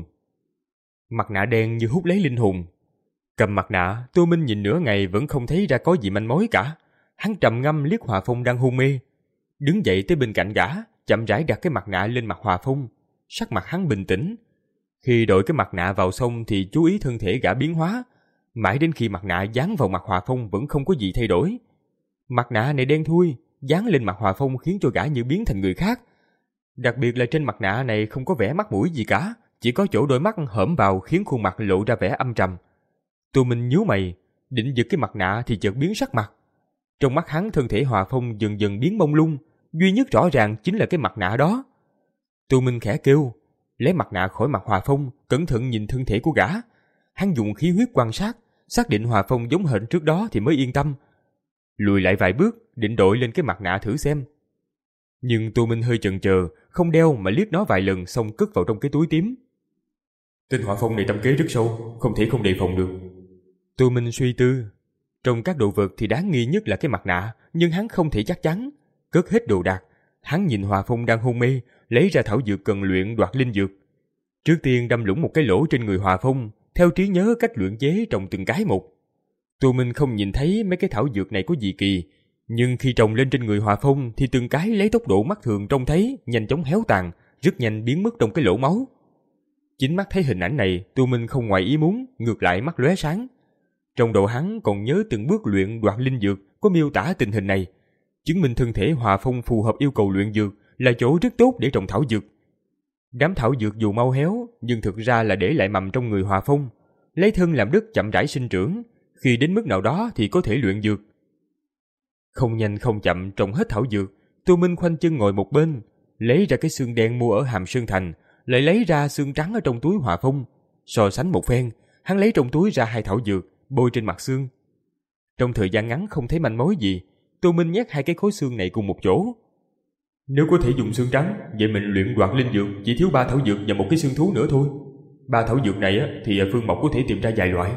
Mặt nạ đen như hút lấy linh hồn. Cầm mặt nạ, Tô Minh nhìn nửa ngày vẫn không thấy ra có gì manh mối cả. Hắn trầm ngâm liếc Hòa Phong đang hôn mê. Đứng dậy tới bên cạnh gã, chậm rãi đặt cái mặt nạ lên mặt Hòa Phong. Sắc mặt hắn bình tĩnh. Khi đội cái mặt nạ vào xong thì chú ý thân thể gã biến hóa. Mãi đến khi mặt nạ dán vào mặt Hòa Phong vẫn không có gì thay đổi. Mặt nạ này đen thui, dán lên mặt Hòa Phong khiến cho gã như biến thành người khác. Đặc biệt là trên mặt nạ này không có vẻ mắt mũi gì cả, chỉ có chỗ đôi mắt hõm vào khiến khuôn mặt lộ ra vẻ âm trầm. Tô Minh nhíu mày, định giật cái mặt nạ thì chợt biến sắc mặt. Trong mắt hắn thân thể Hòa Phong dần dần biến mông lung, duy nhất rõ ràng chính là cái mặt nạ đó. Tô Minh khẽ kêu, lấy mặt nạ khỏi mặt Hòa Phong, cẩn thận nhìn thân thể của gã. Hắn dùng khí huyết quan sát, xác định Hòa Phong giống hệt trước đó thì mới yên tâm. Lùi lại vài bước, định đội lên cái mặt nạ thử xem. Nhưng Tô Minh hơi chần chờ, không đeo mà liếc nó vài lần xong cất vào trong cái túi tím. Tên Hòa Phong này tâm kế rất sâu, không thể không đề phòng được. Tô Minh suy tư. Trong các đồ vật thì đáng nghi nhất là cái mặt nạ, nhưng hắn không thể chắc chắn. Cất hết đồ đạc, hắn nhìn Hòa Phong đang hôn mê, lấy ra thảo dược cần luyện đoạt linh dược. Trước tiên đâm lũng một cái lỗ trên người Hòa Phong, theo trí nhớ cách luyện chế trồng từng cái một. Tô Minh không nhìn thấy mấy cái thảo dược này có gì kỳ, nhưng khi trồng lên trên người Hòa Phong thì từng cái lấy tốc độ mắt thường trông thấy nhanh chóng héo tàn, rất nhanh biến mất trong cái lỗ máu. Chính mắt thấy hình ảnh này, Tô Minh không ngoài ý muốn, ngược lại mắt lóe sáng. Trong đầu hắn còn nhớ từng bước luyện đoạt linh dược có miêu tả tình hình này, chứng minh thân thể Hòa Phong phù hợp yêu cầu luyện dược, là chỗ rất tốt để trồng thảo dược. Đám thảo dược dù mau héo, nhưng thực ra là để lại mầm trong người Hòa Phong, lấy thân làm đất chậm rãi sinh trưởng, khi đến mức nào đó thì có thể luyện dược. Không nhanh không chậm trồng hết thảo dược, Tô Minh khoanh chân ngồi một bên, lấy ra cái xương đen mua ở Hàm Sơn Thành, lại lấy ra xương trắng ở trong túi Hòa Phong. So sánh một phen, hắn lấy trong túi ra hai thảo dược, bôi trên mặt xương. Trong thời gian ngắn không thấy manh mối gì, Tô Minh nhét hai cái khối xương này cùng một chỗ. Nếu có thể dùng xương trắng, vậy mình luyện đoạt linh dược chỉ thiếu ba thảo dược và một cái xương thú nữa thôi. Ba thảo dược này thì Phương Mộc có thể tìm ra vài loại.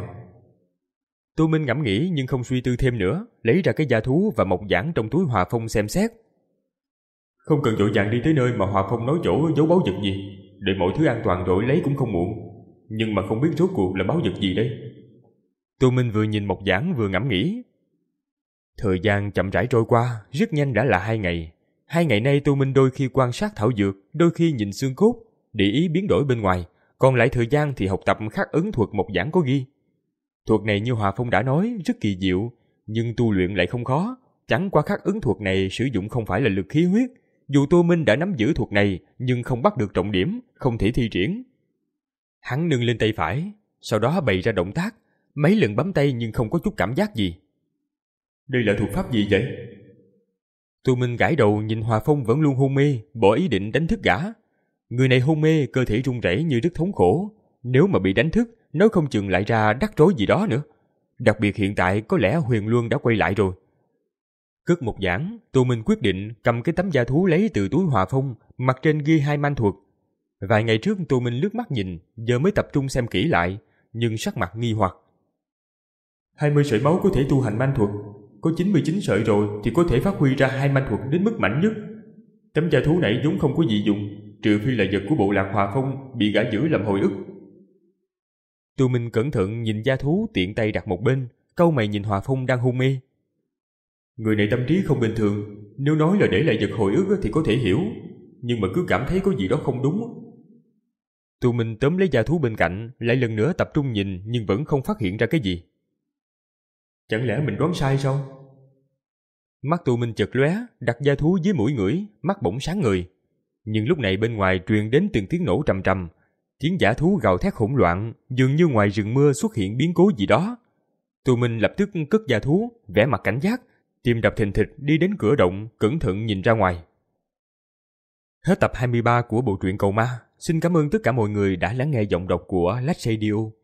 Tô Minh ngẫm nghĩ nhưng không suy tư thêm nữa, lấy ra cái da thú và mộc giản trong túi Hòa Phong xem xét. Không cần vội vàng đi tới nơi mà Hòa Phong nói chỗ giấu báu vật gì, đợi mọi thứ an toàn rồi lấy cũng không muộn. Nhưng mà không biết rốt cuộc là báu vật gì đây. Tô Minh vừa nhìn mộc giản vừa ngẫm nghĩ. Thời gian chậm rãi trôi qua, rất nhanh đã là hai ngày. Hai ngày nay Tô Minh đôi khi quan sát thảo dược, đôi khi nhìn xương cốt, để ý biến đổi bên ngoài, còn lại thời gian thì học tập khắc ấn thuật mộc giản có ghi. Thuật này như Hòa Phong đã nói rất kỳ diệu, nhưng tu luyện lại không khó. Chẳng qua khắc ấn thuật này sử dụng không phải là lực khí huyết. Dù Tô Minh đã nắm giữ thuật này, nhưng không bắt được trọng điểm, không thể thi triển. Hắn nâng lên tay phải, sau đó bày ra động tác, mấy lần bấm tay nhưng không có chút cảm giác gì. Đây là thuật pháp gì vậy? Tô Minh gãi đầu nhìn Hòa Phong vẫn luôn hôn mê, bỏ ý định đánh thức gã. Người này hôn mê, cơ thể run rẩy như rất thống khổ. Nếu mà bị đánh thức, nó không chừng lại ra rắc rối gì đó nữa. Đặc biệt hiện tại có lẽ Huyền Luân đã quay lại rồi. Cất một giảng, Tô Minh quyết định cầm cái tấm da thú lấy từ túi Hòa Phong, mặt trên ghi hai manh thuật. Vài ngày trước Tô Minh lướt mắt nhìn, giờ mới tập trung xem kỹ lại, nhưng sắc mặt nghi hoặc. hai mươi sợi máu có thể tu hành manh thuật, có chín mươi chín sợi rồi thì có thể phát huy ra hai manh thuật đến mức mạnh nhất. Tấm da thú này vốn không có gì dùng, trừ phi là vật của bộ lạc Hòa Phong bị gã giữ làm hồi ức. Tô Minh cẩn thận nhìn da thú tiện tay đặt một bên, cau mày nhìn Hòa Phong đang hôn mê. Người này tâm trí không bình thường, nếu nói là để lại vật hồi ức thì có thể hiểu, nhưng mà cứ cảm thấy có gì đó không đúng. Tô Minh tóm lấy da thú bên cạnh, lại lần nữa tập trung nhìn nhưng vẫn không phát hiện ra cái gì. Chẳng lẽ mình đoán sai sao? Mắt Tô Minh chợt lóe, đặt da thú dưới mũi ngửi, mắt bỗng sáng ngời. Nhưng lúc này bên ngoài truyền đến từng tiếng nổ trầm trầm, tiếng dã thú gào thét hỗn loạn, dường như ngoài rừng mưa xuất hiện biến cố gì đó. Tô Minh lập tức cất da thú, vẻ mặt cảnh giác, tim đập thình thịch đi đến cửa động, cẩn thận nhìn ra ngoài. Hết tập hai mươi ba của bộ truyện Cầu Ma. Xin cảm ơn tất cả mọi người đã lắng nghe giọng đọc của Lách Radio.